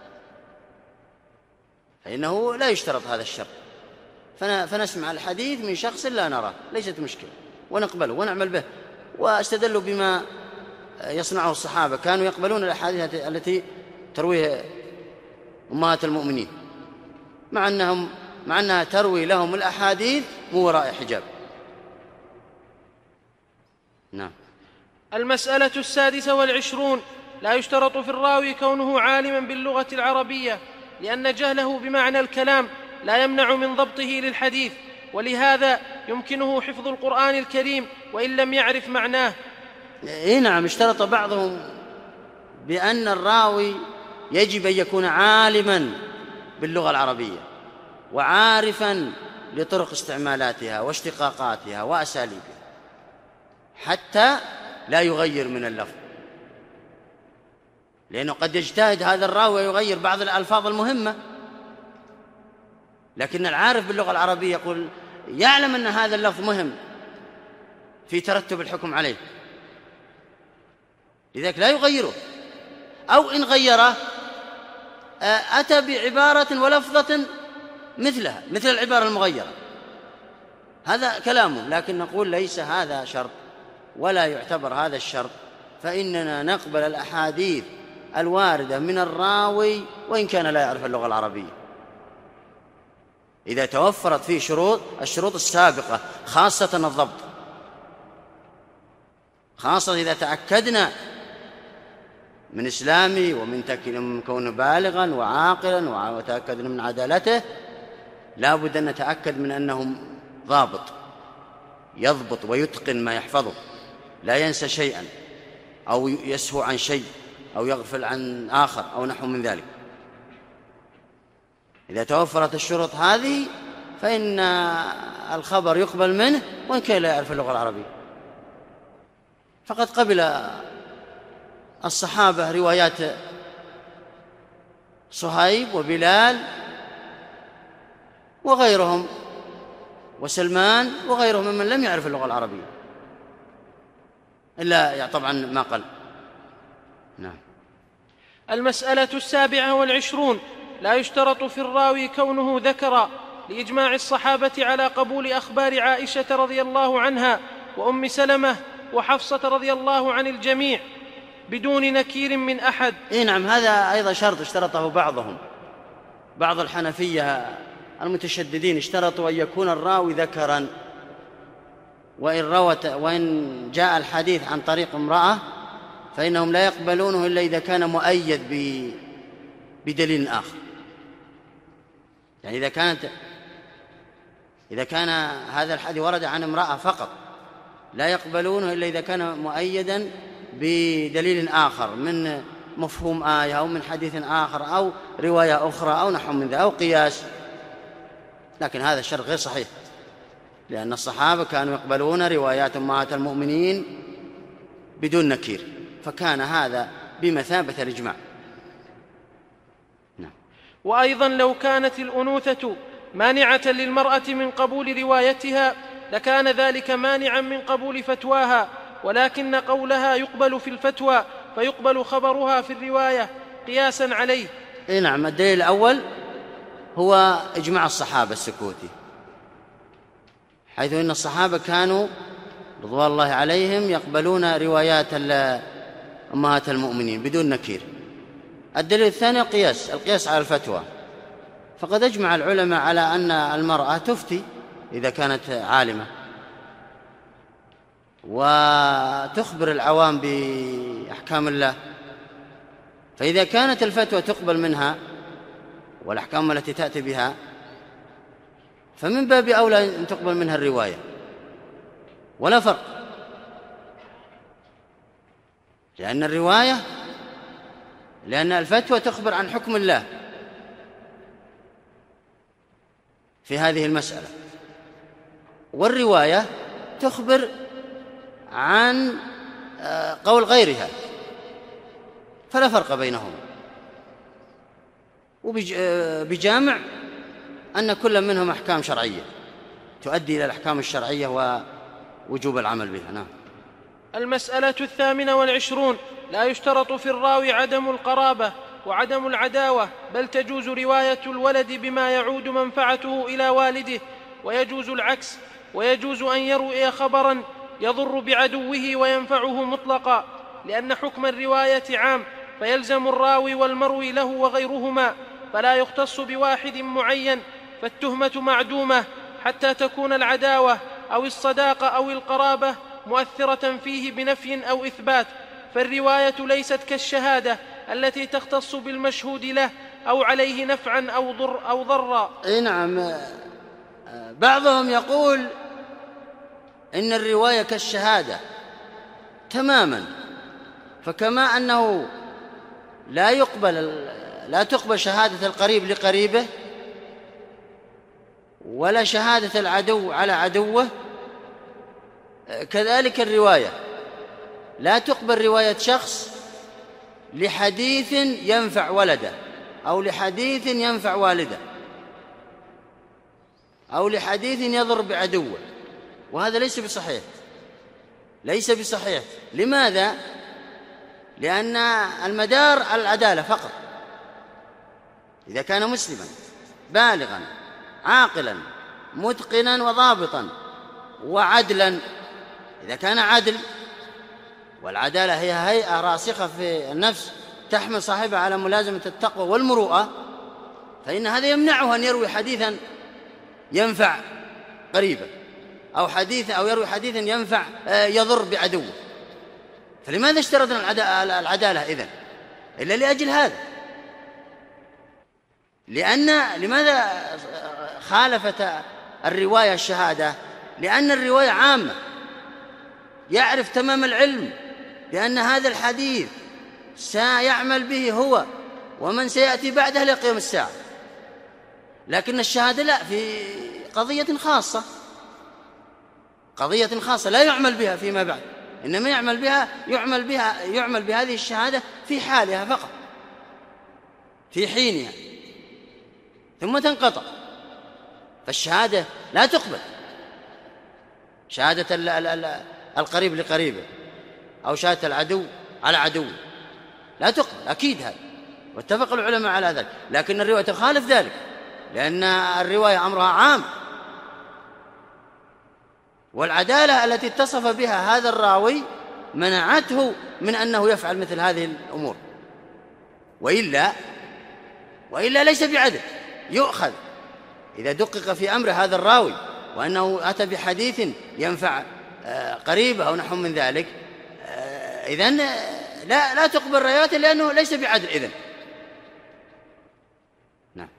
فإنه لا يشترط هذا الشرط، فنسمع الحديث من شخص لا نراه، ليست مشكلة، ونقبله ونعمل به. واستدلوا بما يصنعه الصحابة، كانوا يقبلون الأحاديث التي ترويها أمهات المؤمنين مع أنها تروي لهم الأحاديث من وراء حجاب. نعم. المسألة 26. لا يشترط في الراوي كونه عالما باللغة العربية، لأن جهله بمعنى الكلام لا يمنع من ضبطه للحديث، ولهذا يمكنه حفظ القرآن الكريم وإن لم يعرف معناه. نعم. اشترط بعضهم بأن الراوي يجب أن يكون عالما باللغة العربية وعارفا لطرق استعمالاتها واشتقاقاتها وأساليبها حتى لا يغير من اللفظ، لأنه قد يجتهد هذا الراوي ويغير بعض الألفاظ المهمة، لكن العارف باللغة العربية يقول يعلم أن هذا اللفظ مهم في ترتب الحكم عليه، لذلك لا يغيره، أو إن غيره أتى بعبارة ولفظة مثلها، مثل العبارة المغيرة، هذا كلامه. لكن نقول ليس هذا شرط ولا يعتبر هذا الشرط، فإننا نقبل الأحاديث الواردة من الراوي وإن كان لا يعرف اللغة العربية إذا توفرت فيه الشروط السابقة، خاصة الضبط، خاصة إذا تأكدنا من إسلامه ومن كونه بالغا وعاقلا وتأكدنا من عدالته، لا بد أن نتأكد من أنه ضابط يضبط ويتقن ما يحفظه، لا ينسى شيئا أو يسهو عن شيء أو يغفل عن آخر أو نحو من ذلك. إذا توفرت الشروط هذه فإن الخبر يقبل منه وإن كان لا يعرف اللغة العربية. فقد قبل الصحابة روايات صهيب وبلال وغيرهم وسلمان وغيرهم ممن لم يعرف اللغة العربية، إلا طبعا ما قل. نعم. المسألة 27. لا يشترط في الراوي كونه ذكرا، لإجماع الصحابة على قبول أخبار عائشة رضي الله عنها وأم سلمة وحفصة رضي الله عن الجميع بدون نكير من أحد. نعم. هذا أيضا شرط اشترطه بعض الحنفية المتشددين، اشترطوا أن يكون الراوي ذكرا، وإن جاء الحديث عن طريق امرأة فإنهم لا يقبلونه إلا إذا كان مؤيد بدليل آخر. يعني إذا كان هذا الحديث ورد عن امرأة فقط لا يقبلونه إلا إذا كان مؤيدا بدليل آخر من مفهوم آية أو من حديث آخر أو رواية أخرى أو نحو من ذلك أو قياس، لكن هذا الشرط غير صحيح. لأن الصحابة كانوا يقبلون روايات أمهات المؤمنين بدون نكير، فكان هذا بمثابة الإجماع. نعم. وأيضا لو كانت الأنوثة مانعة للمرأة من قبول روايتها لكان ذلك مانعا من قبول فتواها، ولكن قولها يقبل في الفتوى فيقبل خبرها في الرواية قياسا عليه. نعم. الدليل الأول هو إجماع الصحابة السكوتي، حيث إن الصحابة كانوا رضوان الله عليهم يقبلون روايات أمهات المؤمنين بدون نكير. الدليل الثاني القياس على الفتوى، فقد أجمع العلماء على أن المرأة تفتي إذا كانت عالمة وتخبر العوام بأحكام الله، فإذا كانت الفتوى تقبل منها والأحكام التي تأتي بها فمن باب أولى أن تقبل منها الرواية، ولا فرق، لأن الفتوى تخبر عن حكم الله في هذه المسألة، والرواية تخبر عن قول غيرها، فلا فرق بينهما، وبجامع أن كل منهم أحكام شرعية تؤدي إلى الأحكام الشرعية ووجوب العمل بها. نعم. 28 لا يشترط في الراوي عدم القرابة وعدم العداوة، بل تجوز رواية الولد بما يعود منفعته إلى والده، ويجوز العكس، ويجوز أن يروي خبرا يضر بعدوه وينفعه مطلقا، لأن حكم الرواية عام فيلزم الراوي والمروي له وغيرهما، فلا يختص بواحد معين، فالتهمة معدومة حتى تكون العداوة أو الصداقة أو القرابة مؤثرة فيه بنفي أو إثبات، فالرواية ليست كالشهادة التي تختص بالمشهود له أو عليه نفعا أو ضرا. نعم. بعضهم يقول إن الرواية كالشهادة تماما، فكما أنه لا تقبل شهادة القريب لقريبه ولا شهادة العدو على عدوه، كذلك الرواية لا تقبل رواية شخص لحديث ينفع ولده أو لحديث ينفع والده أو لحديث يضر بعدوه، وهذا ليس بصحيح. لماذا؟ لأن المدار على العدالة فقط. إذا كان مسلما بالغا عاقلا متقنا وضابطا وعدلا، إذا كان عدل، والعدالة هي هيئة راسخة في النفس تحمل صاحبها على ملازمة التقوى والمروءة، فإن هذا يمنعه أن يروي حديثا ينفع قريبا أو يروي حديثا يضر بعدوه. فلماذا اشترطنا العدالة إذن؟ إلا لأجل هذا. لماذا خالفت الرواية الشهادة؟ لأن الرواية عامة، يعرف تمام العلم بأن هذا الحديث سيعمل به هو ومن سيأتي بعده لقيام الساعة. لكن الشهادة لا، في قضية خاصة لا يعمل بها فيما بعد، إنما يعمل بهذه الشهادة في حالها فقط، في حينها، ثم تنقطع. فالشهادة لا تقبل، شهادة القريب لقريبه أو شهادة العدو على عدوه لا تقبل، أكيد هذا، واتفق العلماء على ذلك. لكن الرواية تخالف ذلك، لأن الرواية أمرها عام، والعدالة التي اتصف بها هذا الراوي منعته من أنه يفعل مثل هذه الأمور، وإلا ليس بعدل، يؤخذ إذا دقق في أمر هذا الراوي وأنه أتى بحديث ينفع قريبه أو نحو من ذلك، إذن لا تقبل روايته لأنه ليس بعدل إذن. نعم.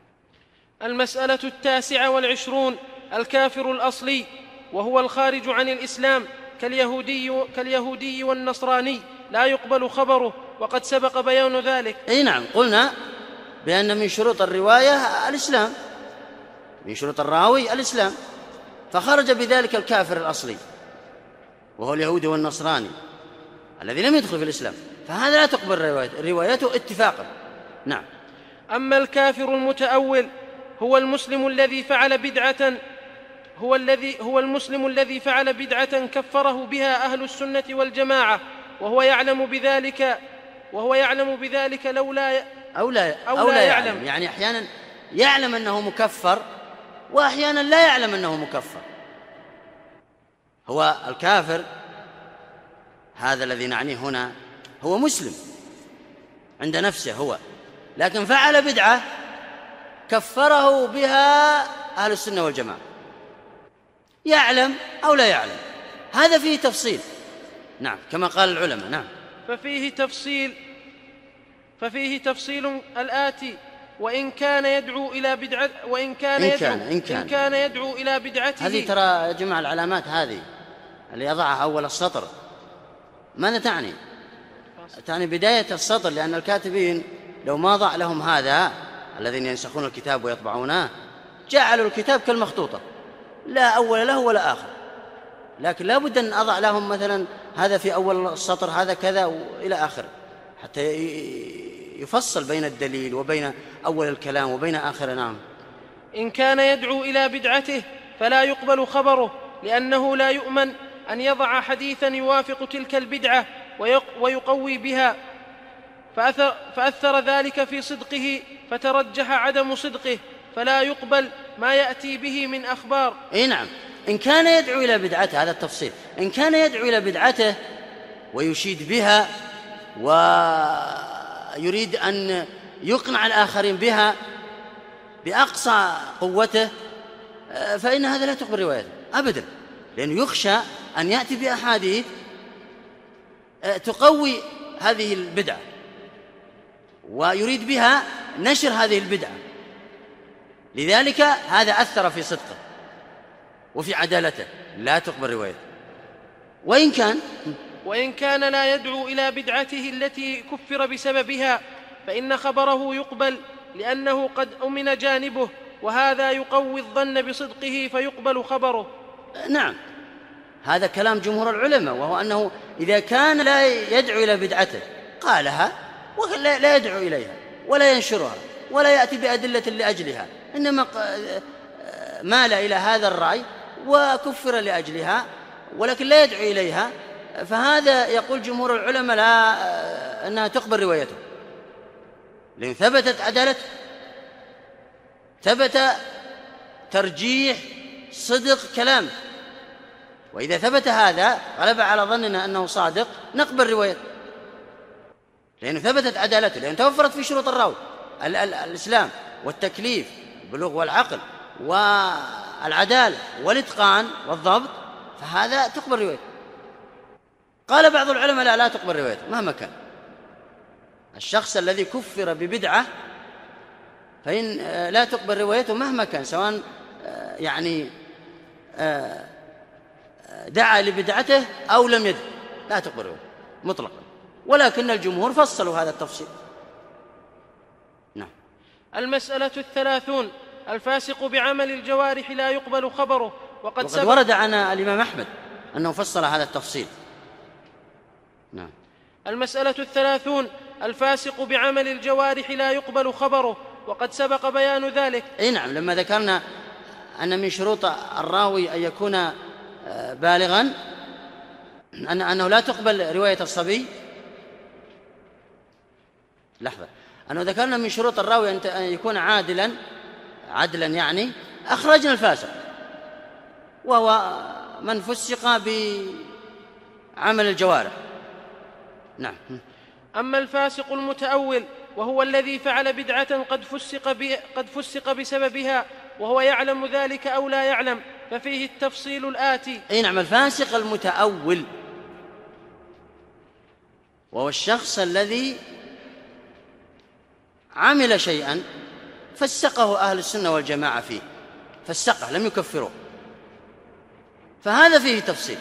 29 الكافر الأصلي، وهو الخارج عن الإسلام كاليهودي والنصراني، لا يقبل خبره، وقد سبق بيان ذلك. نعم. قلنا بأن من شروط الرواية الإسلام، من شروط الراوي الإسلام، فخرج بذلك الكافر الأصلي وهو اليهودي والنصراني الذي لم يدخل في الإسلام، فهذا لا تقبل روايته اتفاقا. نعم. أما الكافر المتأول هو المسلم الذي فعل بدعة كفره بها أهل السنة والجماعة وهو يعلم بذلك أو لا يعلم. يعني أحيانا يعلم أنه مكفر وأحيانا لا يعلم أنه مكفر. هو الكافر هذا الذي نعنيه هنا هو مسلم عند نفسه هو، لكن فعل بدعة كفره بها أهل السنة والجماعة، يعلم أو لا يعلم، هذا فيه تفصيل. نعم، كما قال العلماء. نعم. ففيه تفصيل الآتي: وإن كان يدعو إلى بدعته. هذه ترى يا جماعة العلامات هذه اللي يضعها أول السطر ماذا تعني؟ تعني بداية السطر، لأن الكاتبين لو ما ضع لهم هذا الذين ينسخون الكتاب ويطبعونه جعلوا الكتاب كالمخطوطة، لا أول له ولا آخر، لكن لا بد أن أضع لهم مثلا هذا في أول السطر هذا كذا وإلى آخر، حتى يفصل بين الدليل وبين أول الكلام وبين آخر. نعم. إن كان يدعو إلى بدعته فلا يقبل خبره، لأنه لا يؤمن أن يضع حديثا يوافق تلك البدعة ويقوي بها، فأثر ذلك في صدقه فترجح عدم صدقه، فلا يقبل ما يأتي به من أخبار. نعم. إن كان يدعو إلى بدعته، هذا التفصيل، إن كان يدعو إلى بدعته ويشيد بها ويريد أن يقنع الآخرين بها بأقصى قوته، فإن هذا لا تقبل روايته أبدا، لأنه يخشى أن يأتي بأحاديث تقوي هذه البدعة ويريد بها نشر هذه البدعة، لذلك هذا أثر في صدقه وفي عدالته، لا تقبل روايته. وإن كان لا يدعو إلى بدعته التي كفر بسببها فإن خبره يقبل، لأنه قد أمن جانبه، وهذا يقوي الظن بصدقه فيقبل خبره. نعم، هذا كلام جمهور العلماء، وهو أنه إذا كان لا يدعو إلى بدعته قالها ولا يدعو إليها ولا ينشرها ولا يأتي بأدلة لأجلها، إنما مال إلى هذا الرأي وكفر لأجلها ولكن لا يدعو إليها، فهذا يقول جمهور العلماء لا أنها تقبل روايته، لأن ثبتت عدالته، ثبت ترجيح صدق كلامه، وإذا ثبت هذا غلب على ظننا أنه صادق نقبل روايته، لأنه ثبتت عدالته، لأنه توفرت في شروط الراوي الإسلام والتكليف البلوغ والعقل والعدالة والإتقان والضبط، فهذا تقبل روايته. قال بعض العلماء لا تقبل روايته مهما كان. الشخص الذي كفر ببدعة فإن لا تقبل روايته مهما كان، سواء يعني دعا لبدعته أو لم يدع، لا تقبل روايته مطلقا، ولكن الجمهور فصلوا هذا التفصيل. نعم. المسألة 30: الفاسق بعمل الجوارح لا يقبل خبره. وقد ورد عن الإمام أحمد أنه فصل هذا التفصيل. نعم. المسألة 30: الفاسق بعمل الجوارح لا يقبل خبره، وقد سبق بيان ذلك. نعم، لما ذكرنا أن من شروط الراوي أن يكون بالغا، أنه لا تقبل رواية الصبي. لحظة، أنه ذكرنا من شروط الراوي أن يكون عدلا يعني أخرجنا الفاسق، وهو من فسق بعمل الجوارح. نعم. أما الفاسق المتأول وهو الذي فعل بدعة قد فسق بسببها وهو يعلم ذلك أو لا يعلم، ففيه التفصيل الآتي. نعم، الفاسق المتأول وهو الشخص الذي عمل شيئا فسقه أهل السنة والجماعة فيه، فسقه لم يكفره، فهذا فيه تفصيل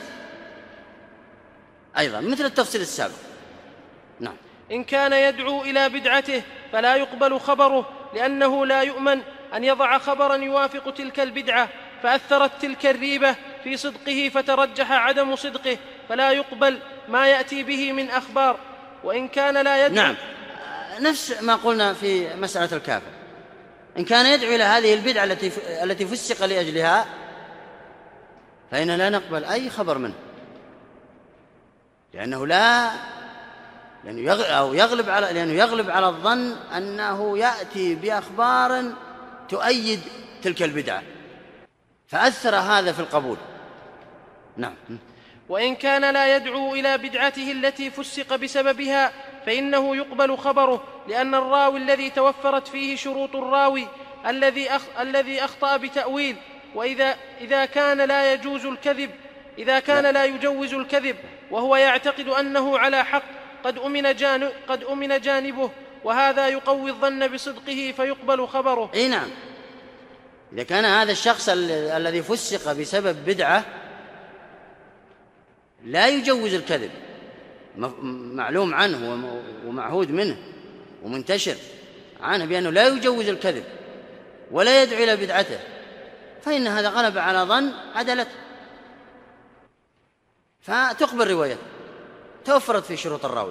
أيضا مثل التفصيل السابق. نعم. إن كان يدعو إلى بدعته فلا يقبل خبره، لأنه لا يؤمن أن يضع خبرا يوافق تلك البدعة، فأثرت تلك الريبة في صدقه فترجح عدم صدقه، فلا يقبل ما يأتي به من أخبار، وإن كان لا يدعو. نعم، نفس ما قلنا في مسألة الكافر، إن كان يدعو إلى هذه البدعة التي فسق لأجلها فإن لا نقبل أي خبر منه، لأنه يغلب على الظن أنه يأتي بأخبار تؤيد تلك البدعة، فأثر هذا في القبول. نعم. وإن كان لا يدعو إلى بدعته التي فسق بسببها فإنه يقبل خبره، لأن الراوي الذي توفرت فيه شروط الراوي الذي أخطأ بتأويل، وإذا كان لا يجوز الكذب وهو يعتقد أنه على حق قد أمن جانبه، وهذا يقوي الظن بصدقه فيقبل خبره. أي نعم، إذا كان هذا الشخص الذي فسق بسبب بدعة لا يجوز الكذب، معلوم عنه ومعهود منه ومنتشر عنه بأنه لا يجوز الكذب ولا يدعو إلى بدعته، فإن هذا غلب على ظن عدلته، فتقبل روايته، توفرت في شروط الراوي.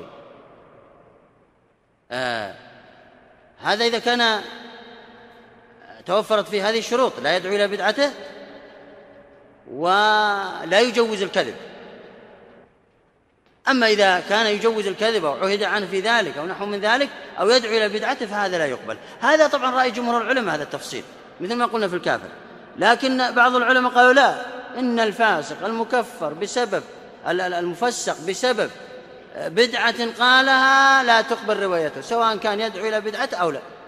هذا إذا كان توفرت في هذه الشروط، لا يدعو إلى بدعته ولا يجوز الكذب. أما إذا كان يجوز الكذب أو عهد عنه في ذلك أو نحو من ذلك أو يدعو إلى بدعته فهذا لا يقبل. هذا طبعا رأي جمهور العلماء، هذا التفصيل مثل ما قلنا في الكافر، لكن بعض العلماء قالوا لا، إن الفاسق المكفر بسبب المفسق بسبب بدعة قالها لا تقبل روايته، سواء كان يدعو إلى بدعته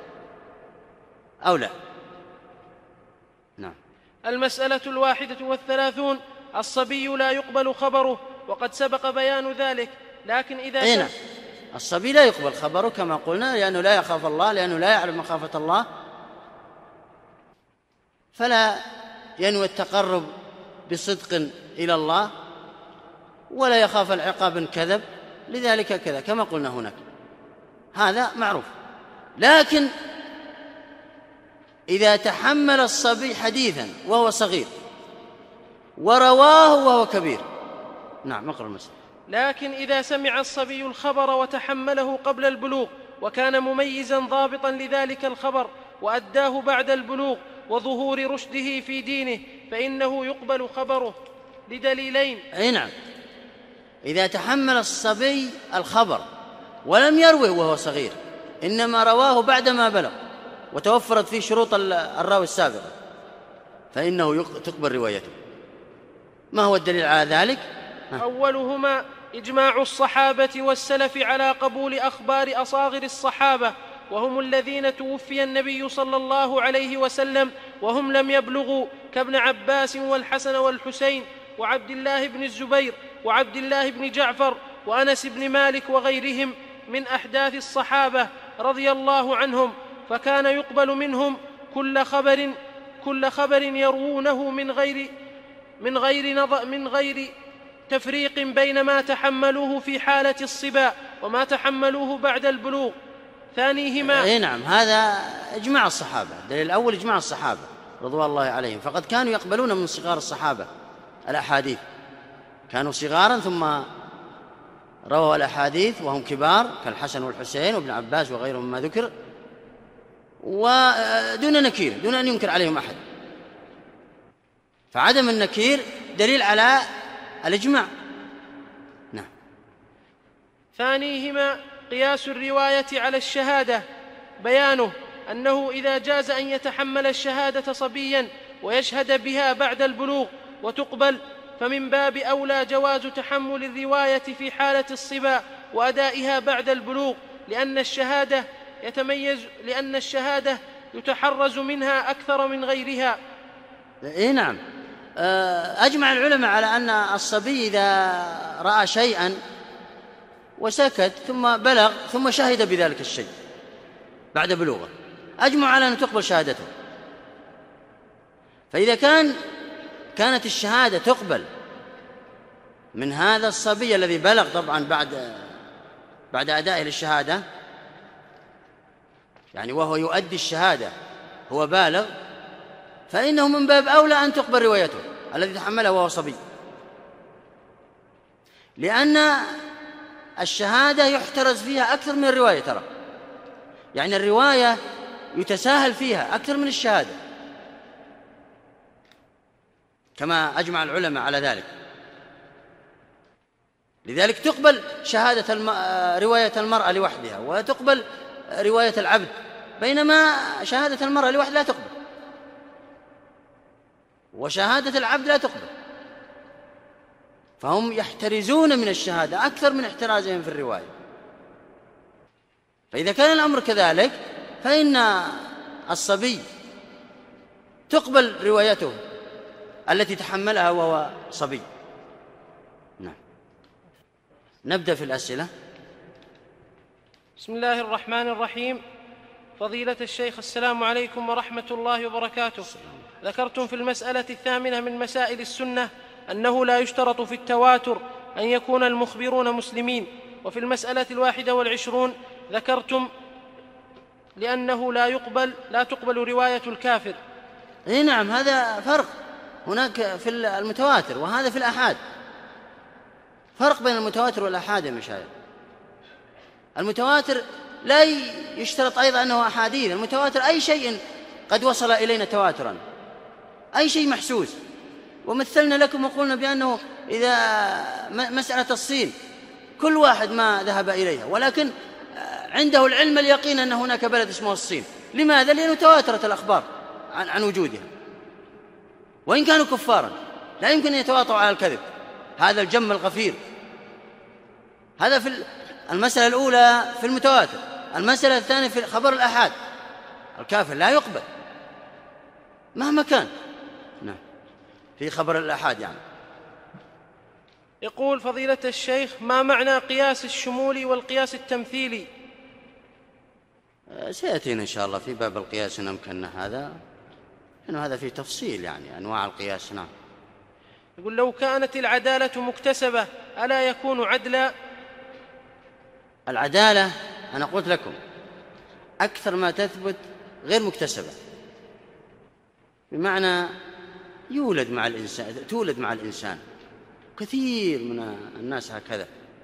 أو لا. نعم. المسألة 31. الصبي لا يقبل خبره، وقد سبق بيان ذلك، لكن إذا الصبي لا يقبل خبره كما قلنا، لأنه لا يخاف الله، لأنه لا يعلم مخافة الله، فلا ينوي التقرب بصدق إلى الله ولا يخاف العقاب إن كذب، لذلك كذا كما قلنا هناك، هذا معروف. لكن إذا تحمل الصبي حديثا وهو صغير ورواه وهو كبير، نعم اقرأ المسألة. لكن إذا سمع الصبي الخبر وتحمله قبل البلوغ وكان مميزا ضابطا لذلك الخبر وأداه بعد البلوغ وظهور رشده في دينه فإنه يقبل خبره لدليلين. أي نعم، إذا تحمل الصبي الخبر ولم يروه وهو صغير، إنما رواه بعدما بلغ وتوفرت فيه شروط الراوي السابق، فإنه تقبل روايته. ما هو الدليل على ذلك؟ أولهما إجماع الصحابة والسلف على قبول أخبار أصاغر الصحابة، وهم الذين توفي النبي صلى الله عليه وسلم وهم لم يبلغوا، كابن عباس والحسن والحسين وعبد الله بن الزبير وعبد الله بن جعفر وأنس بن مالك وغيرهم من أحداث الصحابة رضي الله عنهم، فكان يقبل منهم كل خبر يروونه من غير تفريق بين ما تحملوه في حالة الصبا وما تحملوه بعد البلوغ. ثانيهما. اي نعم، هذا اجماع الصحابة. الدليل الأول اجماع الصحابة رضوان الله عليهم، فقد كانوا يقبلون من صغار الصحابة الأحاديث، كانوا صغارا ثم رووا الأحاديث وهم كبار كالحسن والحسين وابن عباس وغيرهم مما ذكر، ودون نكير، دون أن ينكر عليهم أحد، فعدم النكير دليل على الإجماع. نعم. ثانيهما قياس الرواية على الشهادة، بيانه أنه إذا جاز أن يتحمل الشهادة صبيا ويشهد بها بعد البلوغ وتقبل، فمن باب أولى جواز تحمل الرواية في حالة الصبا وأدائها بعد البلوغ، لأن الشهادة يتحرز منها أكثر من غيرها. إيه نعم، أجمع العلماء على أن الصبي إذا رأى شيئا وسكت ثم بلغ ثم شهد بذلك الشيء بعد بلوغه، أجمع على أن تقبل شهادته. فإذا كانت الشهادة تقبل من هذا الصبي الذي بلغ طبعا بعد أدائه للشهادة، يعني وهو يؤدي الشهادة هو بالغ، فإنه من باب أولى أن تقبل روايته الذي تحمله وهو صبي، لأن الشهادة يحترز فيها أكثر من الرواية، ترى يعني الرواية يتساهل فيها أكثر من الشهادة كما أجمع العلماء على ذلك. لذلك تقبل شهادة رواية المرأة لوحدها وتقبل رواية العبد، بينما شهادة المرأة لوحدها لا تقبل وشهادة العبد لا تقبل، فهم يحترزون من الشهادة أكثر من احترازهم في الرواية. فإذا كان الأمر كذلك فإن الصبي تقبل روايته التي تحملها وهو صبي. نعم. نبدأ في الأسئلة. بسم الله الرحمن الرحيم. فضيلة الشيخ، السلام عليكم ورحمة الله وبركاته. ذكرتم في المسألة 8 من مسائل السنة أنه لا يشترط في التواتر أن يكون المخبرون مسلمين، وفي المسألة 21 ذكرتم لأنه لا تقبل رواية الكافر. نعم، هذا فرق، هناك في المتواتر وهذا في الآحاد، فرق بين المتواتر والآحاد يا مشايخ. المتواتر لا يشترط أيضا أنه أحاديث، المتواتر أي شيء قد وصل إلينا تواترا، أي شيء محسوس. ومثلنا لكم وقلنا بأنه إذا مسألة الصين كل واحد ما ذهب إليها، ولكن عنده العلم اليقين أن هناك بلد اسمه الصين. لماذا؟ لأنه تواترت الأخبار عن وجودها، وإن كانوا كفارا لا يمكن أن يتواطؤوا على الكذب. هذا الجم الغفير. هذا في المسألة الأولى في المتواتر. المسألة الثانية في خبر الآحاد، الكافر لا يقبل مهما كان. نعم، في خبر الآحاد يعني. يقول فضيلة الشيخ: ما معنى قياس الشمول والقياس التمثيلي؟ سيأتينا إن شاء الله في باب القياس إن أمكننا هذا، لأنه هذا فيه تفصيل يعني أنواع القياس. نعم. يقول: لو كانت العدالة مكتسبة ألا يكون عدلا؟ العدالة أنا قلت لكم أكثر ما تثبت غير مكتسبة، بمعنى تولد مع الإنسان، كثير من الناس هكذا.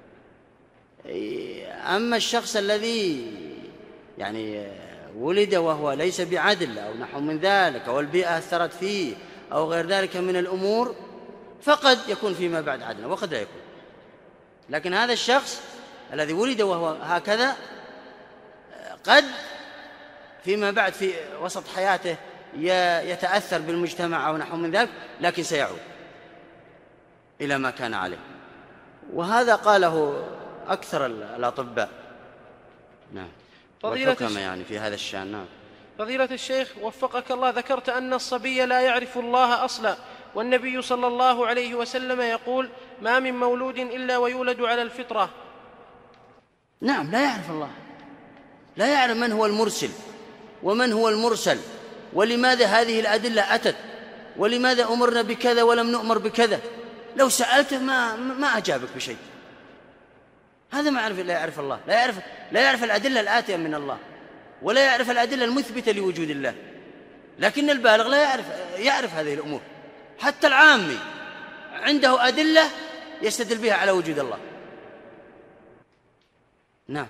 أما الشخص الذي يعني ولد وهو ليس بعدل أو نحو من ذلك، أو البيئة أثرت فيه أو غير ذلك من الأمور، فقد يكون فيما بعد عدلا وقد لا يكون. لكن هذا الشخص الذي ولد وهو هكذا قد فيما بعد في وسط حياته يتأثر بالمجتمع أو نحو من ذلك، لكن سيعود إلى ما كان عليه. وهذا قاله أكثر الأطباء. نعم، والحكمة يعني في هذا الشأن. نعم. فضيلة الشيخ وفقك الله، ذكرت أن الصبي لا يعرف الله أصلا، والنبي صلى الله عليه وسلم يقول: ما من مولود إلا ويولد على الفطرة. نعم، لا يعرف الله، لا يعرف من هو المرسل ومن هو المرسل، ولماذا هذه الأدلة أتت، ولماذا أمرنا بكذا ولم نؤمر بكذا. لو سألته ما أجابك بشيء. هذا ما لا يعرف الله، لا يعرف الأدلة الآتية من الله، ولا يعرف الأدلة المثبتة لوجود الله. لكن البالغ لا يعرف هذه الأمور. حتى العامي عنده أدلة يستدل بها على وجود الله. نعم.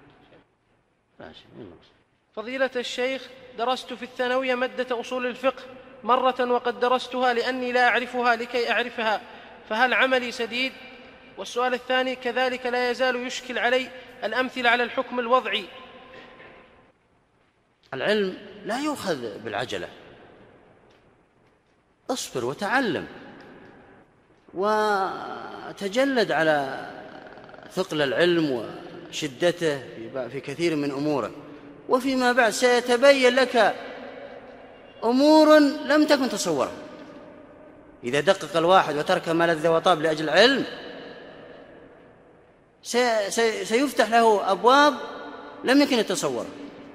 فضيلة الشيخ، درست في الثانوية مادة أصول الفقه مرة، وقد درستها لأني لا أعرفها لكي أعرفها، فهل عملي سديد؟ والسؤال الثاني كذلك لا يزال يشكل علي الأمثلة على الحكم الوضعي. العلم لا يؤخذ بالعجلة، اصبر وتعلم وتجلد على ثقل العلم وشدته في كثير من أموره، وفيما بعد سيتبين لك أمور لم تكن تصورها. إذا دقق الواحد وترك ما لذ وطاب لأجل العلم سيفتح له أبواب لم يكن يتصورها.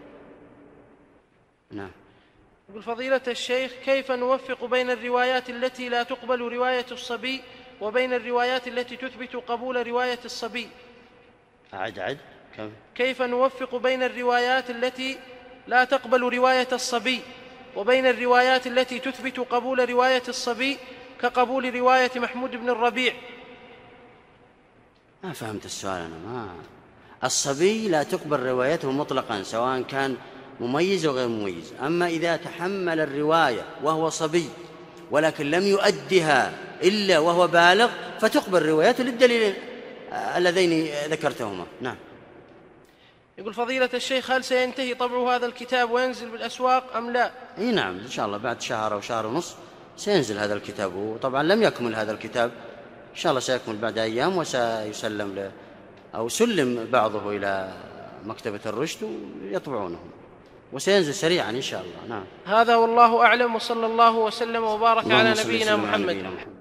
نعم. يقول فضيلة الشيخ: كيف نوفق بين الروايات التي لا تقبل رواية الصبي وبين الروايات التي تثبت قبول رواية الصبي؟ أعد كيف نوفق بين الروايات التي لا تقبل رواية الصبي وبين الروايات التي تثبت قبول رواية الصبي كقبول رواية محمود بن الربيع؟ ما فهمت السؤال أنا. الصبي لا تقبل روايته مطلقا سواء كان مميز أو غير مميز. أما إذا تحمل الرواية وهو صبي ولكن لم يؤدها إلا وهو بالغ فتقبل روايته للدليل اللذين ذكرتهما. نعم. يقول فضيلة الشيخ هل سينتهي طبع هذا الكتاب وينزل بالأسواق أم لا؟ إيه نعم، إن شاء الله بعد شهر أو شهر ونصف سينزل هذا الكتاب. وطبعا لم يكمل هذا الكتاب، إن شاء الله سيكمل بعد أيام وسيسلم له أو سلم بعضه إلى مكتبة الرشد ويطبعونه وسينزل سريعا إن شاء الله. نعم. هذا والله أعلم، وصلى الله وسلم وبارك على نبينا محمد.